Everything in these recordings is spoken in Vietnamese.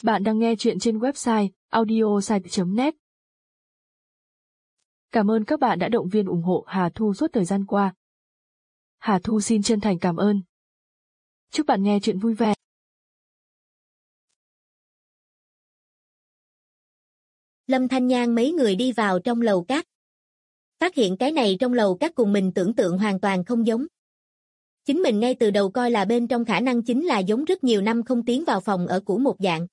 Bạn đang nghe chuyện trên website audiosite.net. Cảm ơn các bạn đã động viên ủng hộ Hà Thu suốt thời gian qua. Hà Thu xin chân thành cảm ơn. Chúc bạn nghe chuyện vui vẻ. Lâm Thanh Nhan mấy người đi vào trong lầu cát. Phát hiện cái này trong lầu cát cùng mình tưởng tượng hoàn toàn không giống. Chính mình ngay từ đầu coi là bên trong khả năng chính là giống rất nhiều năm không tiến vào phòng ở cũ một dạng.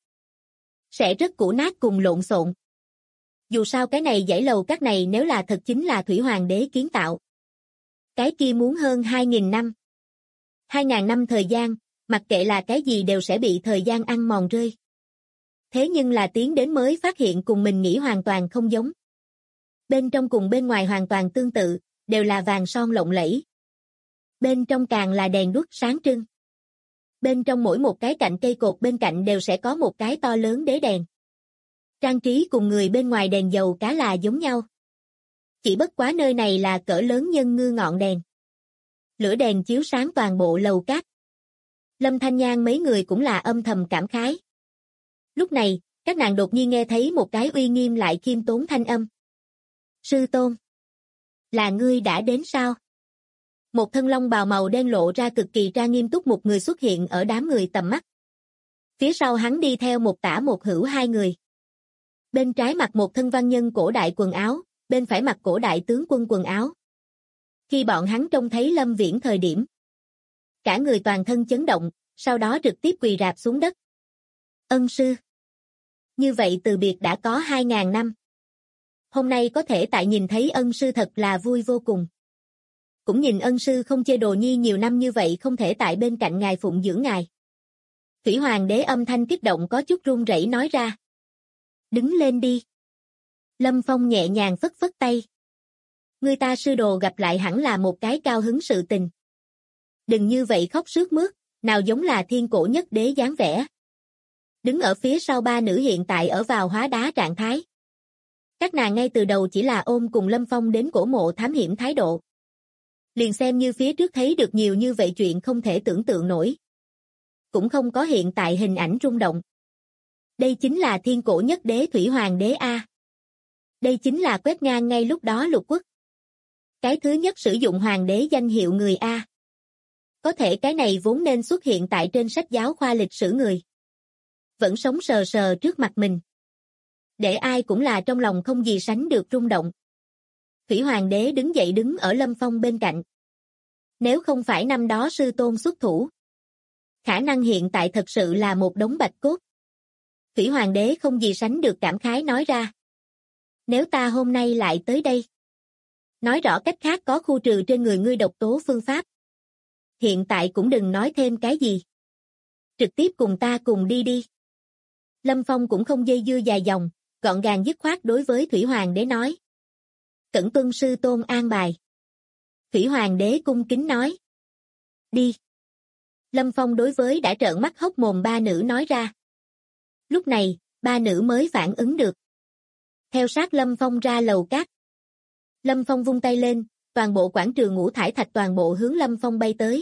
Sẽ rất cũ nát cùng lộn xộn. Dù sao cái này dãy lầu cát này nếu là thật chính là Thủy Hoàng đế kiến tạo. Cái kia muốn hơn 2.000 năm. 2.000 năm thời gian, mặc kệ là cái gì đều sẽ bị thời gian ăn mòn rơi. Thế nhưng là tiến đến mới phát hiện cùng mình nghĩ hoàn toàn không giống. Bên trong cùng bên ngoài hoàn toàn tương tự, đều là vàng son lộng lẫy. Bên trong càng là đèn đuốc sáng trưng. Bên trong mỗi một cái cạnh cây cột bên cạnh đều sẽ có một cái to lớn đế đèn. Trang trí cùng người bên ngoài đèn dầu cá là giống nhau. Chỉ bất quá nơi này là cỡ lớn nhân ngư ngọn đèn. Lửa đèn chiếu sáng toàn bộ lầu cát. Lâm Thanh Nhan mấy người cũng là âm thầm cảm khái. Lúc này, các nàng đột nhiên nghe thấy một cái uy nghiêm lại khiêm tốn thanh âm. Sư tôn, là ngươi đã đến sao? Một thân long bào màu đen lộ ra cực kỳ trang nghiêm túc một người xuất hiện ở đám người tầm mắt. Phía sau hắn đi theo một tả một hữu hai người. Bên trái mặc một thân văn nhân cổ đại quần áo, bên phải mặc cổ đại tướng quân quần áo. Khi bọn hắn trông thấy Lâm Viễn thời điểm, cả người toàn thân chấn động, sau đó trực tiếp quỳ rạp xuống đất. Ân sư. Như vậy từ biệt đã có 2.000 năm. Hôm nay có thể tại nhìn thấy ân sư thật là vui vô cùng. Cũng nhìn ân sư không chê đồ nhi nhiều năm như vậy không thể tại bên cạnh ngài phụng dưỡng ngài. Thủy Hoàng đế âm thanh kích động có chút run rẩy nói ra. Đứng lên đi. Lâm Phong nhẹ nhàng phất phất tay. Người ta sư đồ gặp lại hẳn là một cái cao hứng sự tình. Đừng như vậy khóc sướt mướt, nào giống là thiên cổ nhất đế dáng vẻ. Đứng ở phía sau ba nữ hiện tại ở vào hóa đá trạng thái. Các nàng ngay từ đầu chỉ là ôm cùng Lâm Phong đến cổ mộ thám hiểm thái độ. Liền xem như phía trước thấy được nhiều như vậy chuyện không thể tưởng tượng nổi. Cũng không có hiện tại hình ảnh rung động. Đây chính là thiên cổ nhất đế Thủy Hoàng đế A. Đây chính là quét ngang ngay lúc đó lục quốc. Cái thứ nhất sử dụng hoàng đế danh hiệu người A. Có thể cái này vốn nên xuất hiện tại trên sách giáo khoa lịch sử người. Vẫn sống sờ sờ trước mặt mình. Để ai cũng là trong lòng không gì sánh được rung động. Thủy Hoàng đế đứng dậy đứng ở Lâm Phong bên cạnh. Nếu không phải năm đó sư tôn xuất thủ, khả năng hiện tại thật sự là một đống bạch cốt. Thủy Hoàng đế không gì sánh được cảm khái nói ra. Nếu ta hôm nay lại tới đây, nói rõ cách khác có khu trừ trên người ngươi độc tố phương pháp. Hiện tại cũng đừng nói thêm cái gì. Trực tiếp cùng ta cùng đi đi. Lâm Phong cũng không dây dưa dài dòng, gọn gàng dứt khoát đối với Thủy Hoàng đế nói. Cẩn tuân sư tôn an bài. Thủy Hoàng đế cung kính nói. Đi. Lâm Phong đối với đã trợn mắt hốc mồm ba nữ nói ra. Lúc này, ba nữ mới phản ứng được. Theo sát Lâm Phong ra lầu cát. Lâm Phong vung tay lên, toàn bộ quảng trường ngũ thải thạch toàn bộ hướng Lâm Phong bay tới.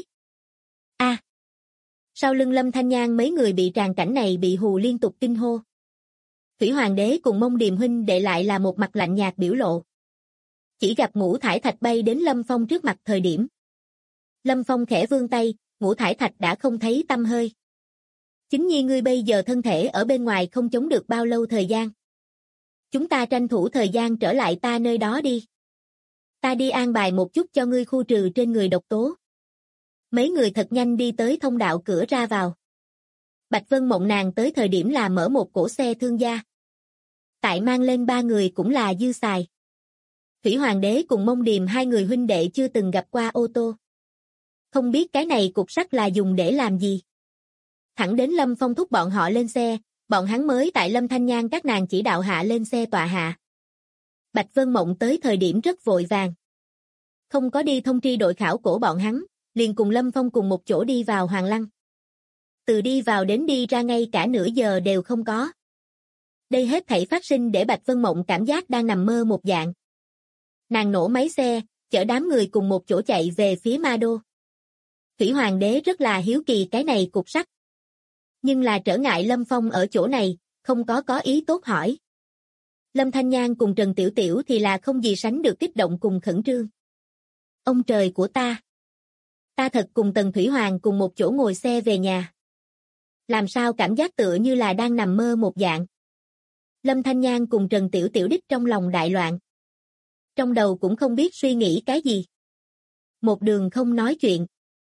A. Sau lưng Lâm Thanh Nhan mấy người bị tràn cảnh này bị hù liên tục kinh hô. Thủy Hoàng đế cùng Mông Điềm huynh đệ lại là một mặt lạnh nhạt biểu lộ. Chỉ gặp ngũ thải thạch bay đến Lâm Phong trước mặt thời điểm. Lâm Phong khẽ vươn tay, ngũ thải thạch đã không thấy tăm hơi. Chính nhi ngươi bây giờ thân thể ở bên ngoài không chống được bao lâu thời gian. Chúng ta tranh thủ thời gian trở lại ta nơi đó đi. Ta đi an bài một chút cho ngươi khu trừ trên người độc tố. Mấy người thật nhanh đi tới thông đạo cửa ra vào. Bạch Vân Mộng nàng tới thời điểm là mở một cỗ xe thương gia. Tại mang lên ba người cũng là dư xài. Thủy Hoàng đế cùng Mông Điềm hai người huynh đệ chưa từng gặp qua ô tô. Không biết cái này cục sắt là dùng để làm gì. Thẳng đến Lâm Phong thúc bọn họ lên xe, bọn hắn mới tại Lâm Thanh Nhan các nàng chỉ đạo hạ lên xe tọa hạ. Bạch Vân Mộng tới thời điểm rất vội vàng. Không có đi thông tri đội khảo cổ bọn hắn, liền cùng Lâm Phong cùng một chỗ đi vào Hoàng Lăng. Từ đi vào đến đi ra ngay cả nửa giờ đều không có. Đây hết thảy phát sinh để Bạch Vân Mộng cảm giác đang nằm mơ một dạng. Nàng nổ máy xe, chở đám người cùng một chỗ chạy về phía Ma Đô. Thủy Hoàng đế rất là hiếu kỳ cái này cục sắt. Nhưng là trở ngại Lâm Phong ở chỗ này, không có ý tốt hỏi. Lâm Thanh Nhan cùng Trần Tiểu Tiểu thì là không gì sánh được kích động cùng khẩn trương. Ông trời của ta! Ta thật cùng Tần Thủy Hoàng cùng một chỗ ngồi xe về nhà. Làm sao cảm giác tựa như là đang nằm mơ một dạng. Lâm Thanh Nhan cùng Trần Tiểu Tiểu đích trong lòng đại loạn. Trong đầu cũng không biết suy nghĩ cái gì. Một đường không nói chuyện.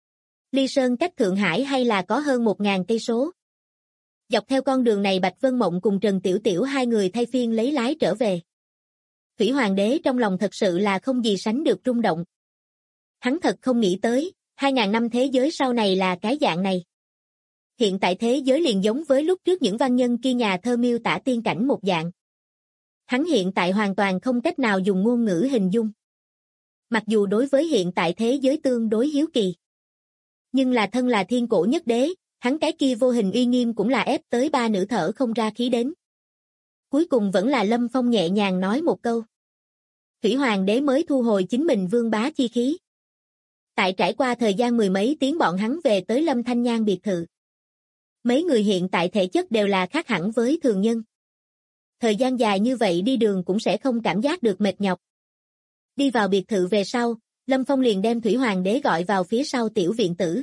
Ly Sơn cách Thượng Hải hay là có hơn 1.000 cây số. Dọc theo con đường này Bạch Vân Mộng cùng Trần Tiểu Tiểu hai người thay phiên lấy lái trở về. Thủy Hoàng đế trong lòng thật sự là không gì sánh được rung động. Hắn thật không nghĩ tới, 2.000 năm thế giới sau này là cái dạng này. Hiện tại thế giới liền giống với lúc trước những văn nhân kia nhà thơ miêu tả tiên cảnh một dạng. Hắn hiện tại hoàn toàn không cách nào dùng ngôn ngữ hình dung. Mặc dù đối với hiện tại thế giới tương đối hiếu kỳ. Nhưng là thân là thiên cổ nhất đế, hắn cái kia vô hình uy nghiêm cũng là ép tới ba nữ thở không ra khí đến. Cuối cùng vẫn là Lâm Phong nhẹ nhàng nói một câu. Thủy Hoàng đế mới thu hồi chính mình vương bá chi khí. Tại trải qua thời gian mười mấy tiếng bọn hắn về tới Lâm Thanh Nhan biệt thự. Mấy người hiện tại thể chất đều là khác hẳn với thường nhân. Thời gian dài như vậy đi đường cũng sẽ không cảm giác được mệt nhọc. Đi vào biệt thự về sau, Lâm Phong liền đem Thủy Hoàng đế gọi vào phía sau tiểu viện tử.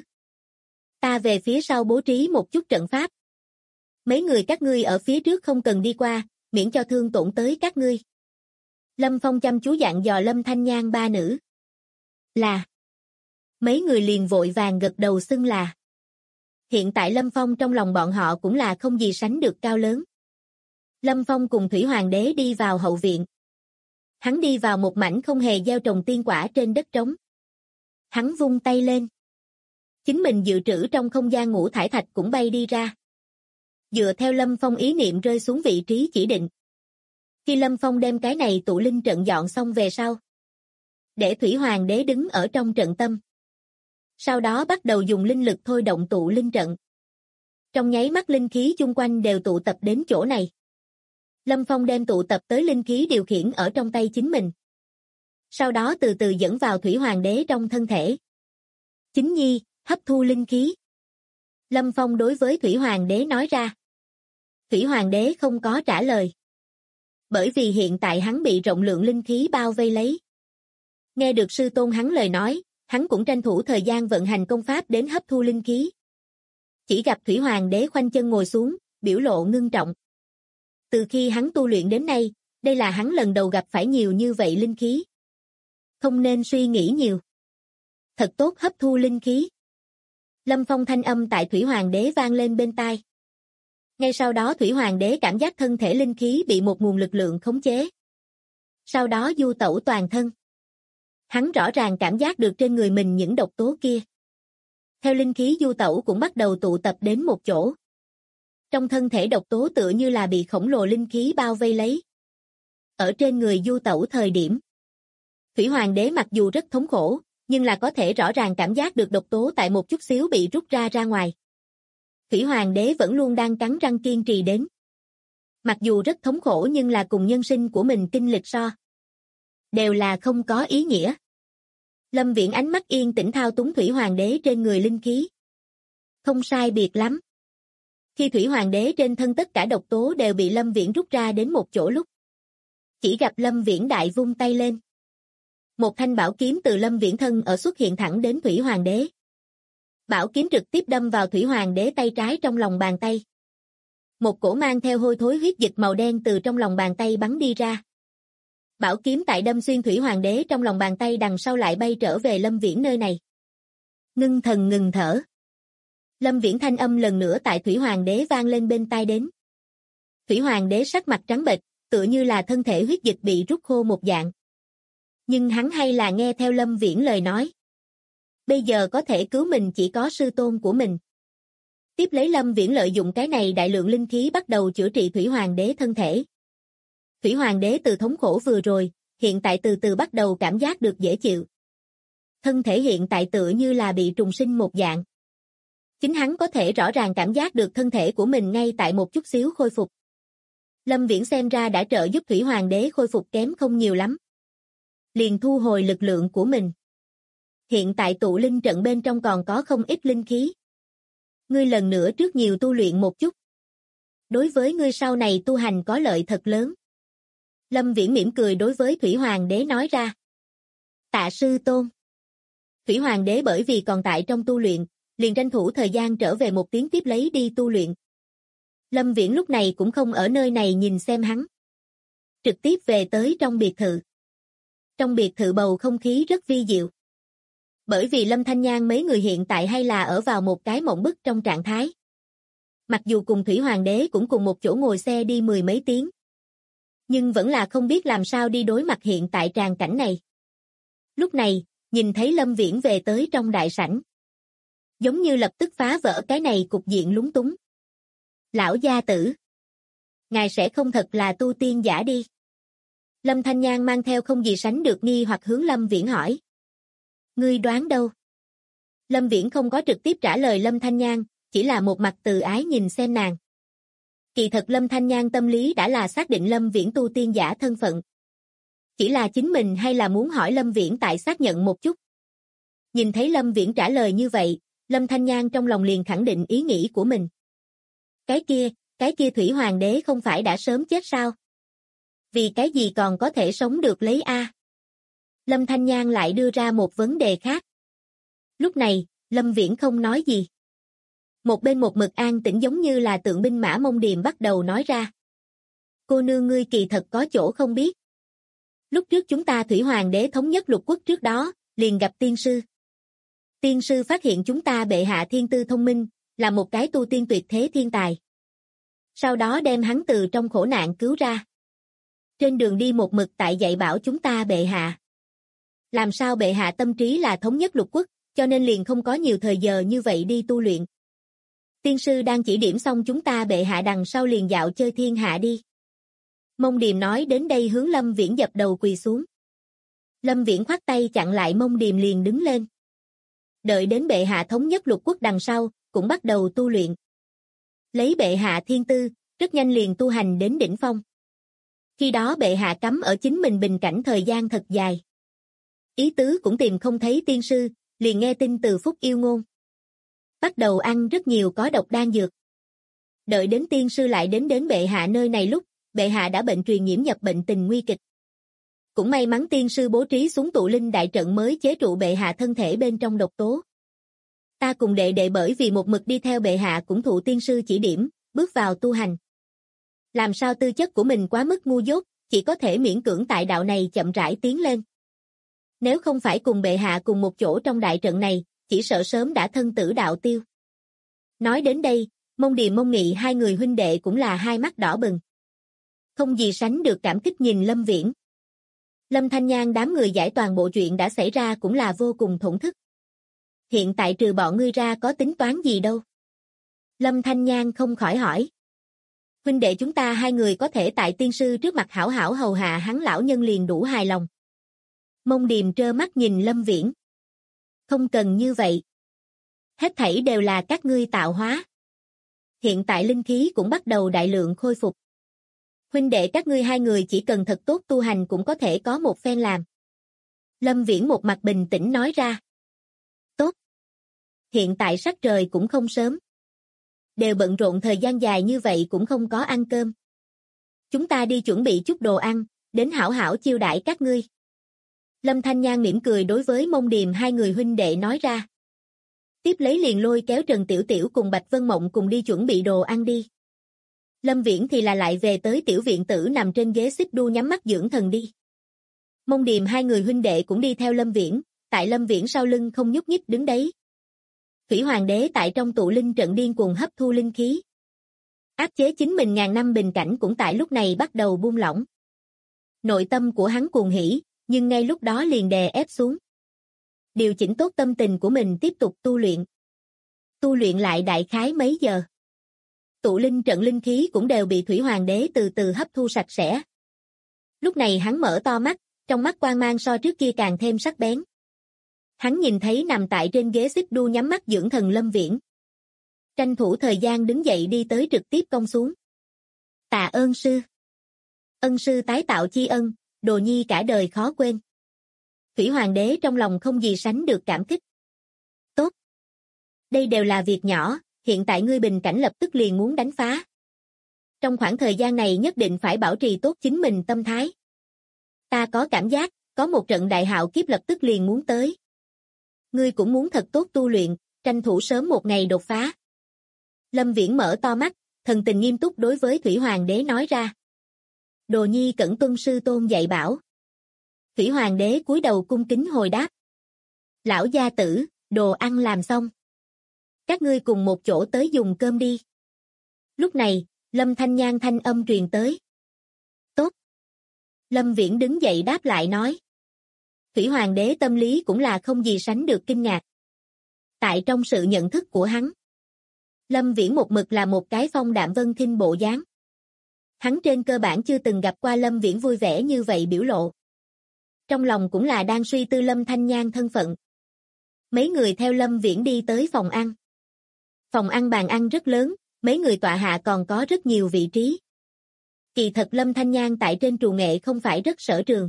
Ta về phía sau bố trí một chút trận pháp. Mấy người các ngươi ở phía trước không cần đi qua, miễn cho thương tổn tới các ngươi. Lâm Phong chăm chú dặn dò Lâm Thanh Nhan ba nữ. Là. Mấy người liền vội vàng gật đầu xưng là. Hiện tại Lâm Phong trong lòng bọn họ cũng là không gì sánh được cao lớn. Lâm Phong cùng Thủy Hoàng đế đi vào hậu viện. Hắn đi vào một mảnh không hề gieo trồng tiên quả trên đất trống. Hắn vung tay lên. Chính mình dự trữ trong không gian ngũ thải thạch cũng bay đi ra. Dựa theo Lâm Phong ý niệm rơi xuống vị trí chỉ định. Khi Lâm Phong đem cái này tụ linh trận dọn xong về sau. Để Thủy Hoàng đế đứng ở trong trận tâm. Sau đó bắt đầu dùng linh lực thôi động tụ linh trận. Trong nháy mắt linh khí chung quanh đều tụ tập đến chỗ này. Lâm Phong đem tụ tập tới linh khí điều khiển ở trong tay chính mình. Sau đó từ từ dẫn vào Thủy Hoàng đế trong thân thể. Chính nhi, hấp thu linh khí. Lâm Phong đối với Thủy Hoàng đế nói ra. Thủy Hoàng đế không có trả lời. Bởi vì hiện tại hắn bị rộng lượng linh khí bao vây lấy. Nghe được sư tôn hắn lời nói, hắn cũng tranh thủ thời gian vận hành công pháp đến hấp thu linh khí. Chỉ gặp Thủy Hoàng đế khoanh chân ngồi xuống, biểu lộ ngưng trọng. Từ khi hắn tu luyện đến nay, đây là hắn lần đầu gặp phải nhiều như vậy linh khí. Không nên suy nghĩ nhiều. Thật tốt hấp thu linh khí. Lâm Phong thanh âm tại Thủy Hoàng đế vang lên bên tai. Ngay sau đó Thủy Hoàng đế cảm giác thân thể linh khí bị một nguồn lực lượng khống chế. Sau đó du tẩu toàn thân. Hắn rõ ràng cảm giác được trên người mình những độc tố kia. Theo linh khí du tẩu cũng bắt đầu tụ tập đến một chỗ. Trong thân thể độc tố tựa như là bị khổng lồ linh khí bao vây lấy. Ở trên người du tẩu thời điểm. Thủy Hoàng đế mặc dù rất thống khổ, nhưng là có thể rõ ràng cảm giác được độc tố tại một chút xíu bị rút ra ngoài. Thủy Hoàng đế vẫn luôn đang cắn răng kiên trì đến. Mặc dù rất thống khổ nhưng là cùng nhân sinh của mình kinh lịch so. Đều là không có ý nghĩa. Lâm Viễn ánh mắt yên tĩnh thao túng Thủy Hoàng đế trên người linh khí. Không sai biệt lắm. Khi Thủy Hoàng đế trên thân tất cả độc tố đều bị Lâm Viễn rút ra đến một chỗ lúc. Chỉ gặp Lâm Viễn đại vung tay lên. Một thanh bảo kiếm từ Lâm Viễn thân ở xuất hiện thẳng đến Thủy Hoàng đế. Bảo kiếm trực tiếp đâm vào Thủy Hoàng đế tay trái trong lòng bàn tay. Một cổ mang theo hôi thối huyết dịch màu đen từ trong lòng bàn tay bắn đi ra. Bảo kiếm tại đâm xuyên Thủy Hoàng đế trong lòng bàn tay đằng sau lại bay trở về Lâm Viễn nơi này. Ngưng thần ngừng thở. Lâm Viễn thanh âm lần nữa tại Thủy Hoàng đế vang lên bên tai đến. Thủy Hoàng đế sắc mặt trắng bệch, tựa như là thân thể huyết dịch bị rút khô một dạng. Nhưng hắn hay là nghe theo Lâm Viễn lời nói. Bây giờ có thể cứu mình chỉ có sư tôn của mình. Tiếp lấy Lâm Viễn lợi dụng cái này đại lượng linh khí bắt đầu chữa trị Thủy Hoàng đế thân thể. Thủy Hoàng đế từ thống khổ vừa rồi, hiện tại từ từ bắt đầu cảm giác được dễ chịu. Thân thể hiện tại tựa như là bị trùng sinh một dạng. Chính hắn có thể rõ ràng cảm giác được thân thể của mình ngay tại một chút xíu khôi phục. Lâm Viễn xem ra đã trợ giúp Thủy Hoàng đế khôi phục kém không nhiều lắm. Liền thu hồi lực lượng của mình. Hiện tại tụ linh trận bên trong còn có không ít linh khí. Ngươi lần nữa trước nhiều tu luyện một chút. Đối với ngươi sau này tu hành có lợi thật lớn. Lâm Viễn mỉm cười đối với Thủy Hoàng đế nói ra. Tạ sư tôn. Thủy Hoàng đế bởi vì còn tại trong tu luyện, liền tranh thủ thời gian trở về một tiếng tiếp lấy đi tu luyện. Lâm Viễn lúc này cũng không ở nơi này nhìn xem hắn. Trực tiếp về tới trong biệt thự. Trong biệt thự bầu không khí rất vi diệu. Bởi vì Lâm Thanh Nhan mấy người hiện tại hay là ở vào một cái mộng bức trong trạng thái. Mặc dù cùng Thủy Hoàng đế cũng cùng một chỗ ngồi xe đi mười mấy tiếng. Nhưng vẫn là không biết làm sao đi đối mặt hiện tại tràng cảnh này. Lúc này, nhìn thấy Lâm Viễn về tới trong đại sảnh. Giống như lập tức phá vỡ cái này cục diện lúng túng. Lão gia tử. Ngài sẽ không thật là tu tiên giả đi. Lâm Thanh Nhan mang theo không gì sánh được nghi hoặc hướng Lâm Viễn hỏi. Ngươi đoán đâu? Lâm Viễn không có trực tiếp trả lời Lâm Thanh Nhan, chỉ là một mặt từ ái nhìn xem nàng. Kỳ thật Lâm Thanh Nhan tâm lý đã là xác định Lâm Viễn tu tiên giả thân phận. Chỉ là chính mình hay là muốn hỏi Lâm Viễn tại xác nhận một chút. Nhìn thấy Lâm Viễn trả lời như vậy, Lâm Thanh Nhan trong lòng liền khẳng định ý nghĩ của mình. Cái kia Thủy Hoàng đế không phải đã sớm chết sao? Vì cái gì còn có thể sống được lấy a? Lâm Thanh Nhan lại đưa ra một vấn đề khác. Lúc này, Lâm Viễn không nói gì. Một bên một mực an tĩnh giống như là tượng binh mã Mông Điềm bắt đầu nói ra. Cô nương ngươi kỳ thật có chỗ không biết. Lúc trước chúng ta Thủy Hoàng đế thống nhất lục quốc trước đó, liền gặp tiên sư. Tiên sư phát hiện chúng ta bệ hạ thiên tư thông minh, là một cái tu tiên tuyệt thế thiên tài. Sau đó đem hắn từ trong khổ nạn cứu ra. Trên đường đi một mực tại dạy bảo chúng ta bệ hạ. Làm sao bệ hạ tâm trí là thống nhất lục quốc, cho nên liền không có nhiều thời giờ như vậy đi tu luyện. Tiên sư đang chỉ điểm xong chúng ta bệ hạ đằng sau liền dạo chơi thiên hạ đi. Mông Điềm nói đến đây hướng Lâm Viễn dập đầu quỳ xuống. Lâm Viễn khoát tay chặn lại Mông Điềm liền đứng lên. Đợi đến bệ hạ thống nhất lục quốc đằng sau, cũng bắt đầu tu luyện. Lấy bệ hạ thiên tư, rất nhanh liền tu hành đến đỉnh phong. Khi đó bệ hạ cấm ở chính mình bình cảnh thời gian thật dài. Ý tứ cũng tìm không thấy tiên sư, liền nghe tin từ Phúc Yêu Ngôn. Bắt đầu ăn rất nhiều có độc đan dược. Đợi đến tiên sư lại đến bệ hạ nơi này lúc, bệ hạ đã bệnh truyền nhiễm nhập bệnh tình nguy kịch. Cũng may mắn tiên sư bố trí xuống tụ linh đại trận mới chế trụ bệ hạ thân thể bên trong độc tố. Ta cùng đệ đệ bởi vì một mực đi theo bệ hạ cũng thụ tiên sư chỉ điểm, bước vào tu hành. Làm sao tư chất của mình quá mức ngu dốt, chỉ có thể miễn cưỡng tại đạo này chậm rãi tiến lên. Nếu không phải cùng bệ hạ cùng một chỗ trong đại trận này, chỉ sợ sớm đã thân tử đạo tiêu. Nói đến đây, Mông Điềm Mông Nghị hai người huynh đệ cũng là hai mắt đỏ bừng. Không gì sánh được cảm kích nhìn Lâm Viễn. Lâm Thanh Nhan đám người giải toàn bộ chuyện đã xảy ra cũng là vô cùng thổn thức. Hiện tại trừ bọn ngươi ra có tính toán gì đâu? Lâm Thanh Nhan không khỏi hỏi. Huynh đệ chúng ta hai người có thể tại tiên sư trước mặt hảo hảo hầu hạ hắn lão nhân liền đủ hài lòng. Mông Điềm trơ mắt nhìn Lâm Viễn. Không cần như vậy. Hết thảy đều là các ngươi tạo hóa. Hiện tại linh khí cũng bắt đầu đại lượng khôi phục. Huynh đệ các ngươi hai người chỉ cần thật tốt tu hành cũng có thể có một phen làm. Lâm Viễn một mặt bình tĩnh nói ra. Tốt. Hiện tại sắc trời cũng không sớm. Đều bận rộn thời gian dài như vậy cũng không có ăn cơm. Chúng ta đi chuẩn bị chút đồ ăn, đến hảo hảo chiêu đãi các ngươi. Lâm Thanh Nhan mỉm cười đối với Mông Điềm hai người huynh đệ nói ra. Tiếp lấy liền lôi kéo Trần Tiểu Tiểu cùng Bạch Vân Mộng cùng đi chuẩn bị đồ ăn đi. Lâm Viễn thì là lại về tới tiểu viện tử nằm trên ghế xích đu nhắm mắt dưỡng thần đi. Mông Điềm hai người huynh đệ cũng đi theo Lâm Viễn, tại Lâm Viễn sau lưng không nhúc nhích đứng đấy. Thủy Hoàng đế tại trong tụ linh trận điên cuồng hấp thu linh khí. Áp chế chính mình ngàn năm bình cảnh cũng tại lúc này bắt đầu buông lỏng. Nội tâm của hắn cuồng hỉ, nhưng ngay lúc đó liền đè ép xuống. Điều chỉnh tốt tâm tình của mình tiếp tục tu luyện. Tu luyện lại đại khái mấy giờ. Tụ linh trận linh khí cũng đều bị Thủy Hoàng đế từ từ hấp thu sạch sẽ. Lúc này hắn mở to mắt, trong mắt quang mang so trước kia càng thêm sắc bén. Hắn nhìn thấy nằm tại trên ghế xích đu nhắm mắt dưỡng thần Lâm Viễn. Tranh thủ thời gian đứng dậy đi tới trực tiếp cong xuống. Tạ ơn sư. Ân sư tái tạo chi ân, đồ nhi cả đời khó quên. Thủy Hoàng đế trong lòng không gì sánh được cảm kích. Tốt. Đây đều là việc nhỏ, hiện tại ngươi bình cảnh lập tức liền muốn đánh phá. Trong khoảng thời gian này nhất định phải bảo trì tốt chính mình tâm thái. Ta có cảm giác, có một trận đại hạo kiếp lập tức liền muốn tới. Ngươi cũng muốn thật tốt tu luyện, tranh thủ sớm một ngày đột phá. Lâm Viễn mở to mắt, thần tình nghiêm túc đối với Thủy Hoàng đế nói ra. Đồ nhi cẩn tuân sư tôn dạy bảo. Thủy Hoàng đế cúi đầu cung kính hồi đáp. Lão gia tử, đồ ăn làm xong. Các ngươi cùng một chỗ tới dùng cơm đi. Lúc này, Lâm Thanh Nhan thanh âm truyền tới. Tốt. Lâm Viễn đứng dậy đáp lại nói. Thủy Hoàng đế tâm lý cũng là không gì sánh được kinh ngạc. Tại trong sự nhận thức của hắn, Lâm Viễn một mực là một cái phong đạm vân khinh bộ dáng. Hắn trên cơ bản chưa từng gặp qua Lâm Viễn vui vẻ như vậy biểu lộ. Trong lòng cũng là đang suy tư Lâm Thanh Nhan thân phận. Mấy người theo Lâm Viễn đi tới phòng ăn. Phòng ăn bàn ăn rất lớn, mấy người tọa hạ còn có rất nhiều vị trí. Kỳ thật Lâm Thanh Nhan tại trên trù nghệ không phải rất sở trường.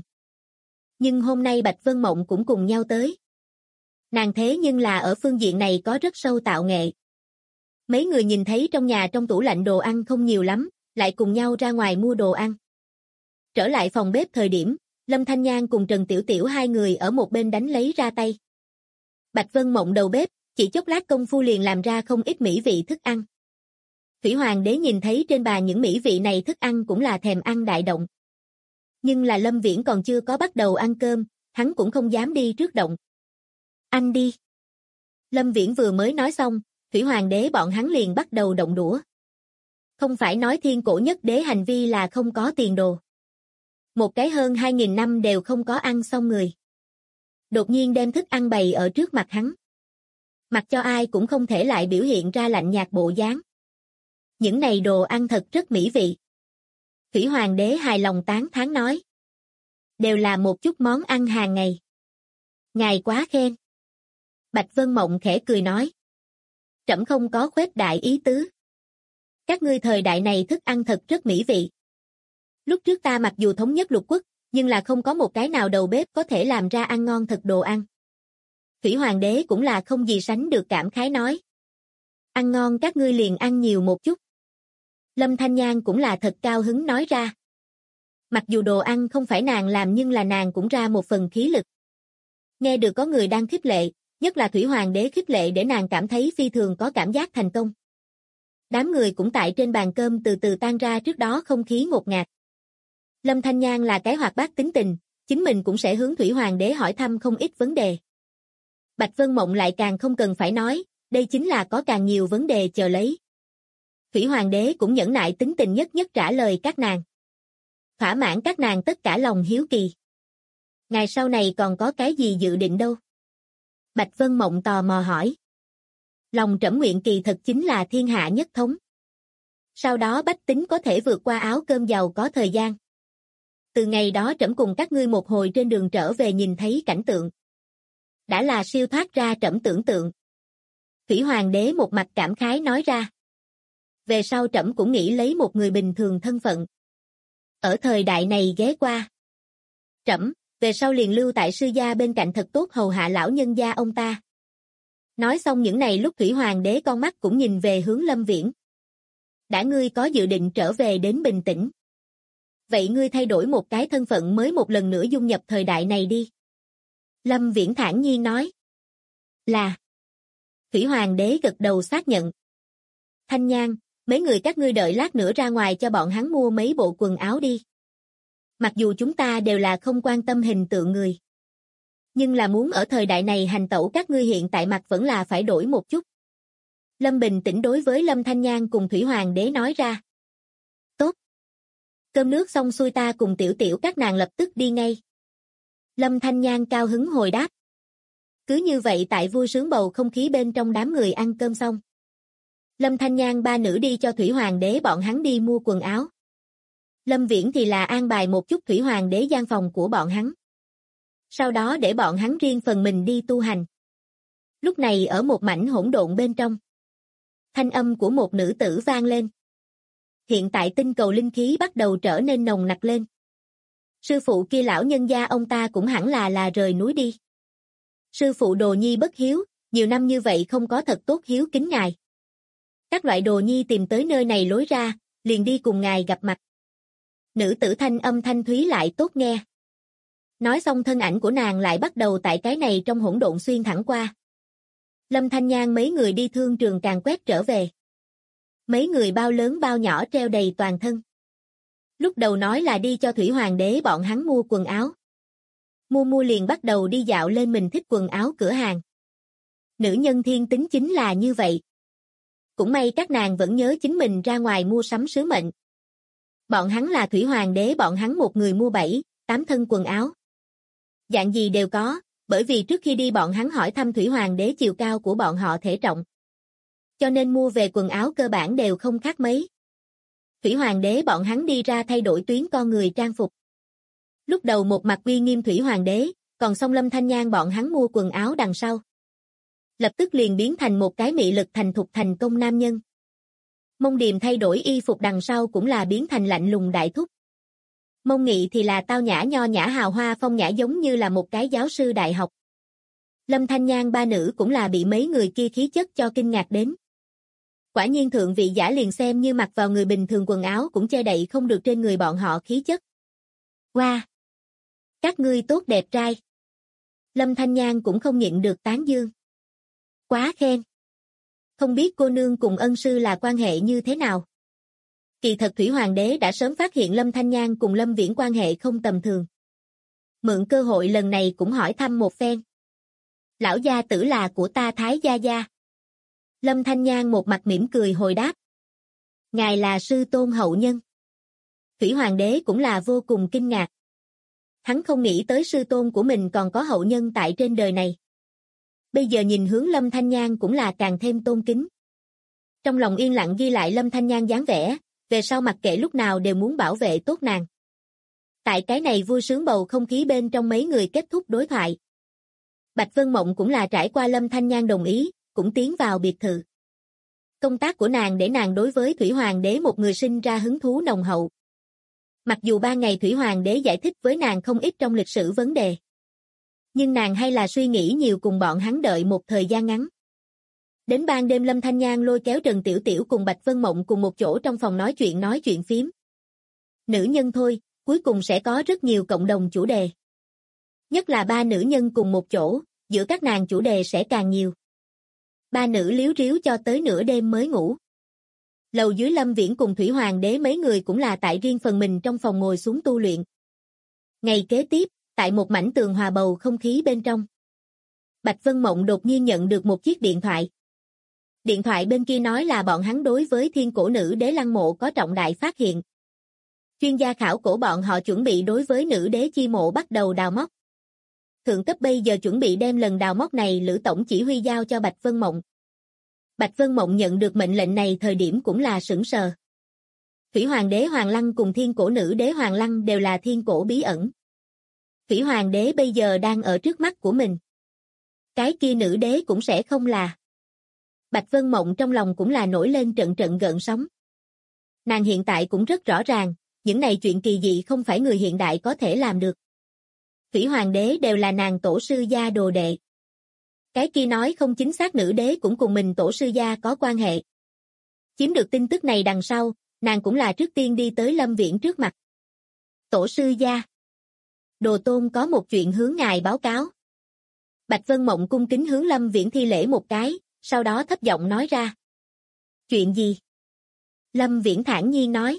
Nhưng hôm nay Bạch Vân Mộng cũng cùng nhau tới. Nàng thế nhưng là ở phương diện này có rất sâu tạo nghệ. Mấy người nhìn thấy trong nhà trong tủ lạnh đồ ăn không nhiều lắm, lại cùng nhau ra ngoài mua đồ ăn. Trở lại phòng bếp thời điểm, Lâm Thanh Nhan cùng Trần Tiểu Tiểu hai người ở một bên đánh lấy ra tay. Bạch Vân Mộng đầu bếp, chỉ chốc lát công phu liền làm ra không ít mỹ vị thức ăn. Thủy Hoàng đế nhìn thấy trên bàn những mỹ vị này thức ăn cũng là thèm ăn đại động. Nhưng là Lâm Viễn còn chưa có bắt đầu ăn cơm, hắn cũng không dám đi trước động. Ăn đi. Lâm Viễn vừa mới nói xong, Thủy Hoàng đế bọn hắn liền bắt đầu động đũa. Không phải nói thiên cổ nhất đế hành vi là không có tiền đồ. Một cái hơn 2.000 năm đều không có ăn xong người. Đột nhiên đem thức ăn bày ở trước mặt hắn. Mặc cho ai cũng không thể lại biểu hiện ra lạnh nhạt bộ dáng. Những này đồ ăn thật rất mỹ vị. Thủy Hoàng đế hài lòng tán thán nói. Đều là một chút món ăn hàng ngày. Ngài quá khen. Bạch Vân Mộng khẽ cười nói. Trẫm không có khuếch đại ý tứ. Các ngươi thời đại này thức ăn thật rất mỹ vị. Lúc trước ta mặc dù thống nhất lục quốc, nhưng là không có một cái nào đầu bếp có thể làm ra ăn ngon thật đồ ăn. Thủy Hoàng đế cũng là không gì sánh được cảm khái nói. Ăn ngon các ngươi liền ăn nhiều một chút. Lâm Thanh Nhan cũng là thật cao hứng nói ra. Mặc dù đồ ăn không phải nàng làm nhưng là nàng cũng ra một phần khí lực. Nghe được có người đang khích lệ, nhất là Thủy Hoàng đế khích lệ để nàng cảm thấy phi thường có cảm giác thành công. Đám người cũng tại trên bàn cơm từ từ tan ra trước đó không khí ngột ngạt. Lâm Thanh Nhan là cái hoạt bát tính tình, chính mình cũng sẽ hướng Thủy Hoàng đế hỏi thăm không ít vấn đề. Bạch Vân Mộng lại càng không cần phải nói, đây chính là có càng nhiều vấn đề chờ lấy. Thủy Hoàng đế cũng nhẫn nại tính tình nhất nhất trả lời các nàng. Thỏa mãn các nàng tất cả lòng hiếu kỳ. Ngày sau này còn có cái gì dự định đâu? Bạch Vân Mộng tò mò hỏi. Lòng trẫm nguyện kỳ thật chính là thiên hạ nhất thống. Sau đó bách tính có thể vượt qua áo cơm giàu có thời gian. Từ ngày đó trẫm cùng các ngươi một hồi trên đường trở về nhìn thấy cảnh tượng. Đã là siêu thoát ra trẫm tưởng tượng. Thủy Hoàng đế một mặt cảm khái nói ra. Về sau trẫm cũng nghĩ lấy một người bình thường thân phận. Ở thời đại này ghé qua. Trẫm, về sau liền lưu tại sư gia bên cạnh thật tốt hầu hạ lão nhân gia ông ta. Nói xong những này lúc Thủy Hoàng đế con mắt cũng nhìn về hướng Lâm Viễn. Đã ngươi có dự định trở về đến bình tĩnh. Vậy ngươi thay đổi một cái thân phận mới một lần nữa dung nhập thời đại này đi. Lâm Viễn thản nhiên nói. Là. Thủy Hoàng đế gật đầu xác nhận. Thanh Nhan, mấy người các ngươi đợi lát nữa ra ngoài cho bọn hắn mua mấy bộ quần áo đi. Mặc dù chúng ta đều là không quan tâm hình tượng người. Nhưng là muốn ở thời đại này hành tẩu các ngươi hiện tại mặt vẫn là phải đổi một chút. Lâm bình tĩnh đối với Lâm Thanh Nhan cùng Thủy Hoàng đế nói ra. Tốt. Cơm nước xong xuôi ta cùng Tiểu Tiểu các nàng lập tức đi ngay. Lâm Thanh Nhan cao hứng hồi đáp. Cứ như vậy tại vui sướng bầu không khí bên trong đám người ăn cơm xong. Lâm Thanh Nhan ba nữ đi cho Thủy Hoàng đế bọn hắn đi mua quần áo. Lâm Viễn thì là an bài một chút Thủy Hoàng đế gian phòng của bọn hắn. Sau đó để bọn hắn riêng phần mình đi tu hành. Lúc này ở một mảnh hỗn độn bên trong. Thanh âm của một nữ tử vang lên. Hiện tại tinh cầu linh khí bắt đầu trở nên nồng nặc lên. Sư phụ kia lão nhân gia ông ta cũng hẳn là rời núi đi. Sư phụ Đồ Nhi bất hiếu, nhiều năm như vậy không có thật tốt hiếu kính ngài. Các loại đồ nhi tìm tới nơi này lối ra, liền đi cùng ngài gặp mặt. Nữ tử thanh âm thanh thúy lại tốt nghe. Nói xong thân ảnh của nàng lại bắt đầu tại cái này trong hỗn độn xuyên thẳng qua. Lâm Thanh Nhan mấy người đi thương trường càng quét trở về. Mấy người bao lớn bao nhỏ treo đầy toàn thân. Lúc đầu nói là đi cho Thủy Hoàng đế bọn hắn mua quần áo. Mua liền bắt đầu đi dạo lên mình thích quần áo cửa hàng. Nữ nhân thiên tính chính là như vậy. Cũng may các nàng vẫn nhớ chính mình ra ngoài mua sắm sứ mệnh. Bọn hắn là Thủy Hoàng đế bọn hắn một người mua 7, 8 thân quần áo. Dạng gì đều có, bởi vì trước khi đi bọn hắn hỏi thăm Thủy Hoàng đế chiều cao của bọn họ thể trọng. Cho nên mua về quần áo cơ bản đều không khác mấy. Thủy Hoàng đế bọn hắn đi ra thay đổi tuyến con người trang phục. Lúc đầu một mặt uy nghiêm Thủy Hoàng đế, còn xong Lâm Thanh Nhan bọn hắn mua quần áo đằng sau. Lập tức liền biến thành một cái mị lực thành thục thành công nam nhân. Mông Điềm thay đổi y phục đằng sau cũng là biến thành lạnh lùng đại thúc. Mông Nghị thì là tao nhã nho nhã hào hoa phong nhã giống như là một cái giáo sư đại học. Lâm Thanh Nhan ba nữ cũng là bị mấy người kia khí chất cho kinh ngạc đến. Quả nhiên thượng vị giả liền xem như mặc vào người bình thường quần áo cũng che đậy không được trên người bọn họ khí chất. Wow! Các ngươi tốt đẹp trai. Lâm Thanh Nhan cũng không nhịn được tán dương. Quá khen. Không biết cô nương cùng ân sư là quan hệ như thế nào? Kỳ thật Thủy Hoàng đế đã sớm phát hiện Lâm Thanh Nhan cùng Lâm Viễn quan hệ không tầm thường. Mượn cơ hội lần này cũng hỏi thăm một phen. Lão gia tử là của ta Thái gia gia. Lâm Thanh Nhan một mặt mỉm cười hồi đáp. Ngài là sư tôn hậu nhân. Thủy Hoàng đế cũng là vô cùng kinh ngạc. Hắn không nghĩ tới sư tôn của mình còn có hậu nhân tại trên đời này. Bây giờ nhìn hướng Lâm Thanh Nhan cũng là càng thêm tôn kính. Trong lòng yên lặng ghi lại Lâm Thanh Nhan dáng vẻ, về sau mặc kệ lúc nào đều muốn bảo vệ tốt nàng. Tại cái này vui sướng bầu không khí bên trong mấy người kết thúc đối thoại. Bạch Vân Mộng cũng là trải qua Lâm Thanh Nhan đồng ý, cũng tiến vào biệt thự. Công tác của nàng để nàng đối với Thủy Hoàng đế một người sinh ra hứng thú nồng hậu. Mặc dù 3 ngày Thủy Hoàng đế giải thích với nàng không ít trong lịch sử vấn đề. Nhưng nàng hay là suy nghĩ nhiều cùng bọn hắn đợi một thời gian ngắn. Đến ban đêm Lâm Thanh Nhan lôi kéo Trần Tiểu Tiểu cùng Bạch Vân Mộng cùng một chỗ trong phòng nói chuyện phím. Nữ nhân thôi, cuối cùng sẽ có rất nhiều cộng đồng chủ đề. Nhất là 3 nữ nhân cùng một chỗ, giữa các nàng chủ đề sẽ càng nhiều. 3 nữ líu ríu cho tới nửa đêm mới ngủ. Lầu dưới Lâm Viễn cùng Thủy Hoàng đế mấy người cũng là tại riêng phần mình trong phòng ngồi xuống tu luyện. Ngày kế tiếp, tại một mảnh tường hòa bầu không khí bên trong. Bạch Vân Mộng đột nhiên nhận được một chiếc điện thoại. Điện thoại bên kia nói là bọn hắn đối với thiên cổ nữ đế lăng mộ có trọng đại phát hiện. Chuyên gia khảo cổ bọn họ chuẩn bị đối với nữ đế chi mộ bắt đầu đào móc. Thượng cấp bây giờ chuẩn bị đem lần đào móc này Lữ Tổng chỉ huy giao cho Bạch Vân Mộng. Bạch Vân Mộng nhận được mệnh lệnh này thời điểm cũng là sửng sờ. Thủy Hoàng đế Hoàng Lăng cùng thiên cổ nữ đế Hoàng Lăng đều là thiên cổ bí ẩn. Thủy Hoàng đế bây giờ đang ở trước mắt của mình. Cái kia nữ đế cũng sẽ không là. Bạch Vân Mộng trong lòng cũng là nổi lên trận trận gợn sóng. Nàng hiện tại cũng rất rõ ràng, những này chuyện kỳ dị không phải người hiện đại có thể làm được. Thủy Hoàng đế đều là nàng tổ sư gia đồ đệ. Cái kia nói không chính xác nữ đế cũng cùng mình tổ sư gia có quan hệ. Chiếm được tin tức này đằng sau, nàng cũng là trước tiên đi tới Lâm Viễn trước mặt. Tổ sư gia. Đồ tôn có một chuyện hướng ngài báo cáo. Bạch Vân Mộng cung kính hướng Lâm Viễn thi lễ một cái, sau đó thấp giọng nói ra. Chuyện gì? Lâm Viễn thản nhiên nói.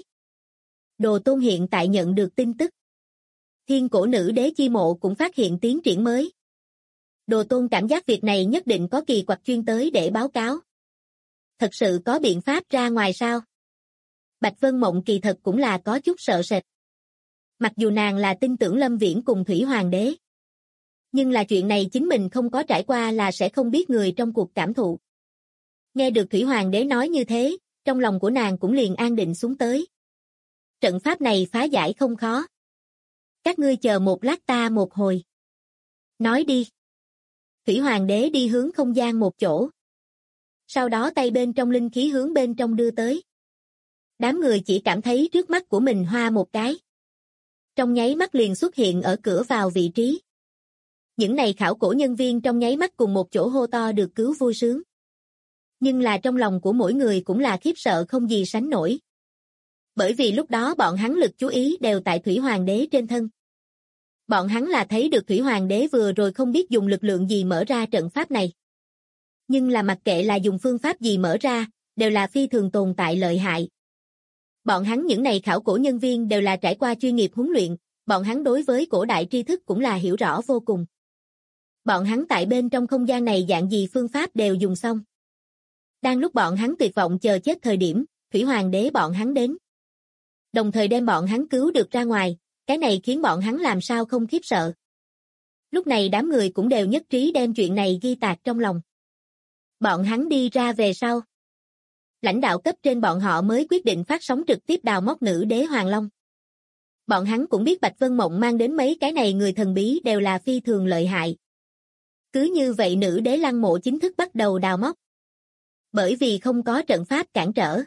Đồ tôn hiện tại nhận được tin tức. Thiên cổ nữ đế chi mộ cũng phát hiện tiến triển mới. Đồ tôn cảm giác việc này nhất định có kỳ quặc chuyên tới để báo cáo. Thật sự có biện pháp ra ngoài sao? Bạch Vân Mộng kỳ thật cũng là có chút sợ sệt. Mặc dù nàng là tin tưởng Lâm Viễn cùng Thủy Hoàng đế. Nhưng là chuyện này chính mình không có trải qua là sẽ không biết người trong cuộc cảm thụ. Nghe được Thủy Hoàng đế nói như thế, trong lòng của nàng cũng liền an định xuống tới. Trận pháp này phá giải không khó. Các ngươi chờ một lát ta một hồi. Nói đi. Thủy Hoàng đế đi hướng không gian một chỗ. Sau đó tay bên trong linh khí hướng bên trong đưa tới. Đám người chỉ cảm thấy trước mắt của mình hoa một cái. Trong nháy mắt liền xuất hiện ở cửa vào vị trí. Những này khảo cổ nhân viên trong nháy mắt cùng một chỗ hô to được cứu vui sướng. Nhưng là trong lòng của mỗi người cũng là khiếp sợ không gì sánh nổi. Bởi vì lúc đó bọn hắn lực chú ý đều tại Thủy Hoàng đế trên thân. Bọn hắn là thấy được Thủy Hoàng đế vừa rồi không biết dùng lực lượng gì mở ra trận pháp này. Nhưng là mặc kệ là dùng phương pháp gì mở ra, đều là phi thường tồn tại lợi hại. Bọn hắn những này khảo cổ nhân viên đều là trải qua chuyên nghiệp huấn luyện, bọn hắn đối với cổ đại tri thức cũng là hiểu rõ vô cùng. Bọn hắn tại bên trong không gian này dạng gì phương pháp đều dùng xong. Đang lúc bọn hắn tuyệt vọng chờ chết thời điểm, Thủy Hoàng đế bọn hắn đến. Đồng thời đem bọn hắn cứu được ra ngoài, cái này khiến bọn hắn làm sao không khiếp sợ. Lúc này đám người cũng đều nhất trí đem chuyện này ghi tạc trong lòng. Bọn hắn đi ra về sau. Lãnh đạo cấp trên bọn họ mới quyết định phát sóng trực tiếp đào móc nữ đế Hoàng Long. Bọn hắn cũng biết Bạch Vân Mộng mang đến mấy cái này người thần bí đều là phi thường lợi hại. Cứ như vậy nữ đế lăng mộ chính thức bắt đầu đào móc. Bởi vì không có trận pháp cản trở.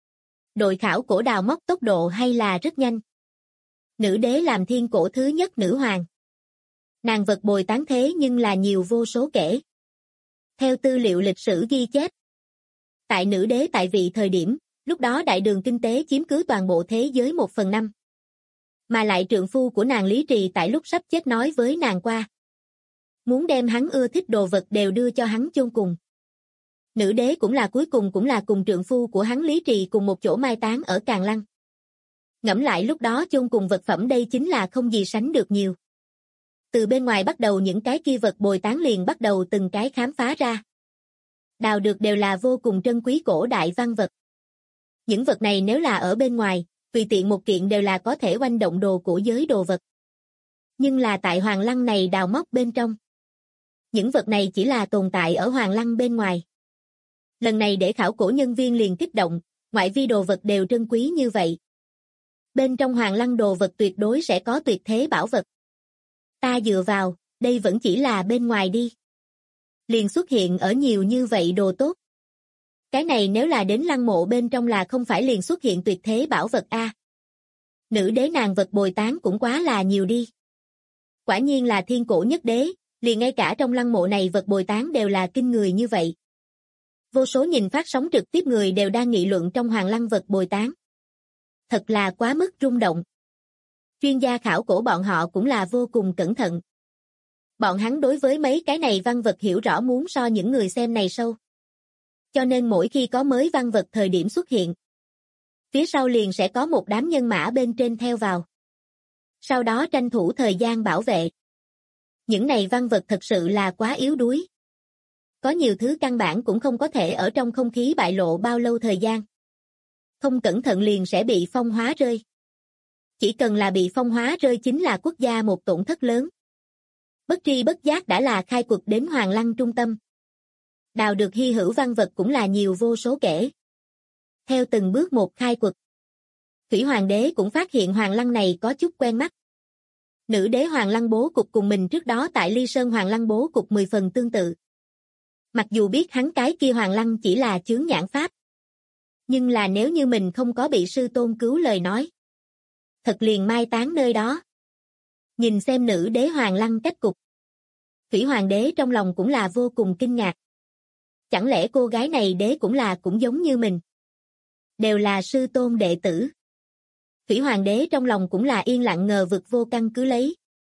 Đội khảo cổ đào móc tốc độ hay là rất nhanh. Nữ đế làm thiên cổ thứ nhất nữ hoàng. Nàng vật bồi tán thế nhưng là nhiều vô số kể. Theo tư liệu lịch sử ghi chép. Tại nữ đế tại vị thời điểm, lúc đó đại đường kinh tế chiếm cứ toàn bộ thế giới 1/5. Mà lại trượng phu của nàng Lý Trì tại lúc sắp chết nói với nàng qua. Muốn đem hắn ưa thích đồ vật đều đưa cho hắn chôn cùng. Nữ đế cũng là cuối cùng cũng là cùng trượng phu của hắn Lý Trì cùng một chỗ mai táng ở Càn Lăng. Ngẫm lại lúc đó chôn cùng vật phẩm đây chính là không gì sánh được nhiều. Từ bên ngoài bắt đầu những cái kia vật bồi tán liền bắt đầu từng cái khám phá ra. Đào được đều là vô cùng trân quý cổ đại văn vật. Những vật này nếu là ở bên ngoài, tùy tiện một kiện đều là có thể oanh động đồ của giới đồ vật. Nhưng là tại Hoàng Lăng này đào móc bên trong. Những vật này chỉ là tồn tại ở Hoàng Lăng bên ngoài. Lần này để khảo cổ nhân viên liền kích động, ngoại vi đồ vật đều trân quý như vậy. Bên trong Hoàng Lăng đồ vật tuyệt đối sẽ có tuyệt thế bảo vật. Ta dựa vào, đây vẫn chỉ là bên ngoài đi. Liền xuất hiện ở nhiều như vậy đồ tốt. Cái này nếu là đến lăng mộ bên trong là không phải liền xuất hiện tuyệt thế bảo vật a. Nữ đế nàng vật bồi tán cũng quá là nhiều đi. Quả nhiên là thiên cổ nhất đế, liền ngay cả trong lăng mộ này vật bồi tán đều là kinh người như vậy. Vô số nhìn phát sóng trực tiếp người đều đang nghị luận trong Hoàng Lăng vật bồi tán. Thật là quá mức rung động. Chuyên gia khảo cổ bọn họ cũng là vô cùng cẩn thận. Bọn hắn đối với mấy cái này văn vật hiểu rõ muốn so những người xem này sâu. Cho nên mỗi khi có mới văn vật thời điểm xuất hiện, phía sau liền sẽ có một đám nhân mã bên trên theo vào. Sau đó tranh thủ thời gian bảo vệ. Những này văn vật thật sự là quá yếu đuối. Có nhiều thứ căn bản cũng không có thể ở trong không khí bại lộ bao lâu thời gian. Không cẩn thận liền sẽ bị phong hóa rơi. Chỉ cần là bị phong hóa rơi chính là quốc gia một tổn thất lớn. Bất tri bất giác đã là khai quật đến Hoàng Lăng trung tâm. Đào được hy hữu văn vật cũng là nhiều vô số kể. Theo từng bước một khai quật, Thủy Hoàng đế cũng phát hiện Hoàng Lăng này có chút quen mắt. Nữ đế Hoàng Lăng bố cục cùng mình trước đó tại Ly Sơn Hoàng Lăng bố cục 10 phần tương tự. Mặc dù biết hắn cái kia Hoàng Lăng chỉ là chướng nhãn pháp. Nhưng là nếu như mình không có bị sư tôn cứu lời nói. Thật liền mai táng nơi đó. Nhìn xem nữ đế Hoàng Lăng cách cục. Thủy Hoàng đế trong lòng cũng là vô cùng kinh ngạc. Chẳng lẽ cô gái này đế cũng giống như mình. Đều là sư tôn đệ tử. Thủy Hoàng đế trong lòng cũng là yên lặng ngờ vực vô căn cứ lấy.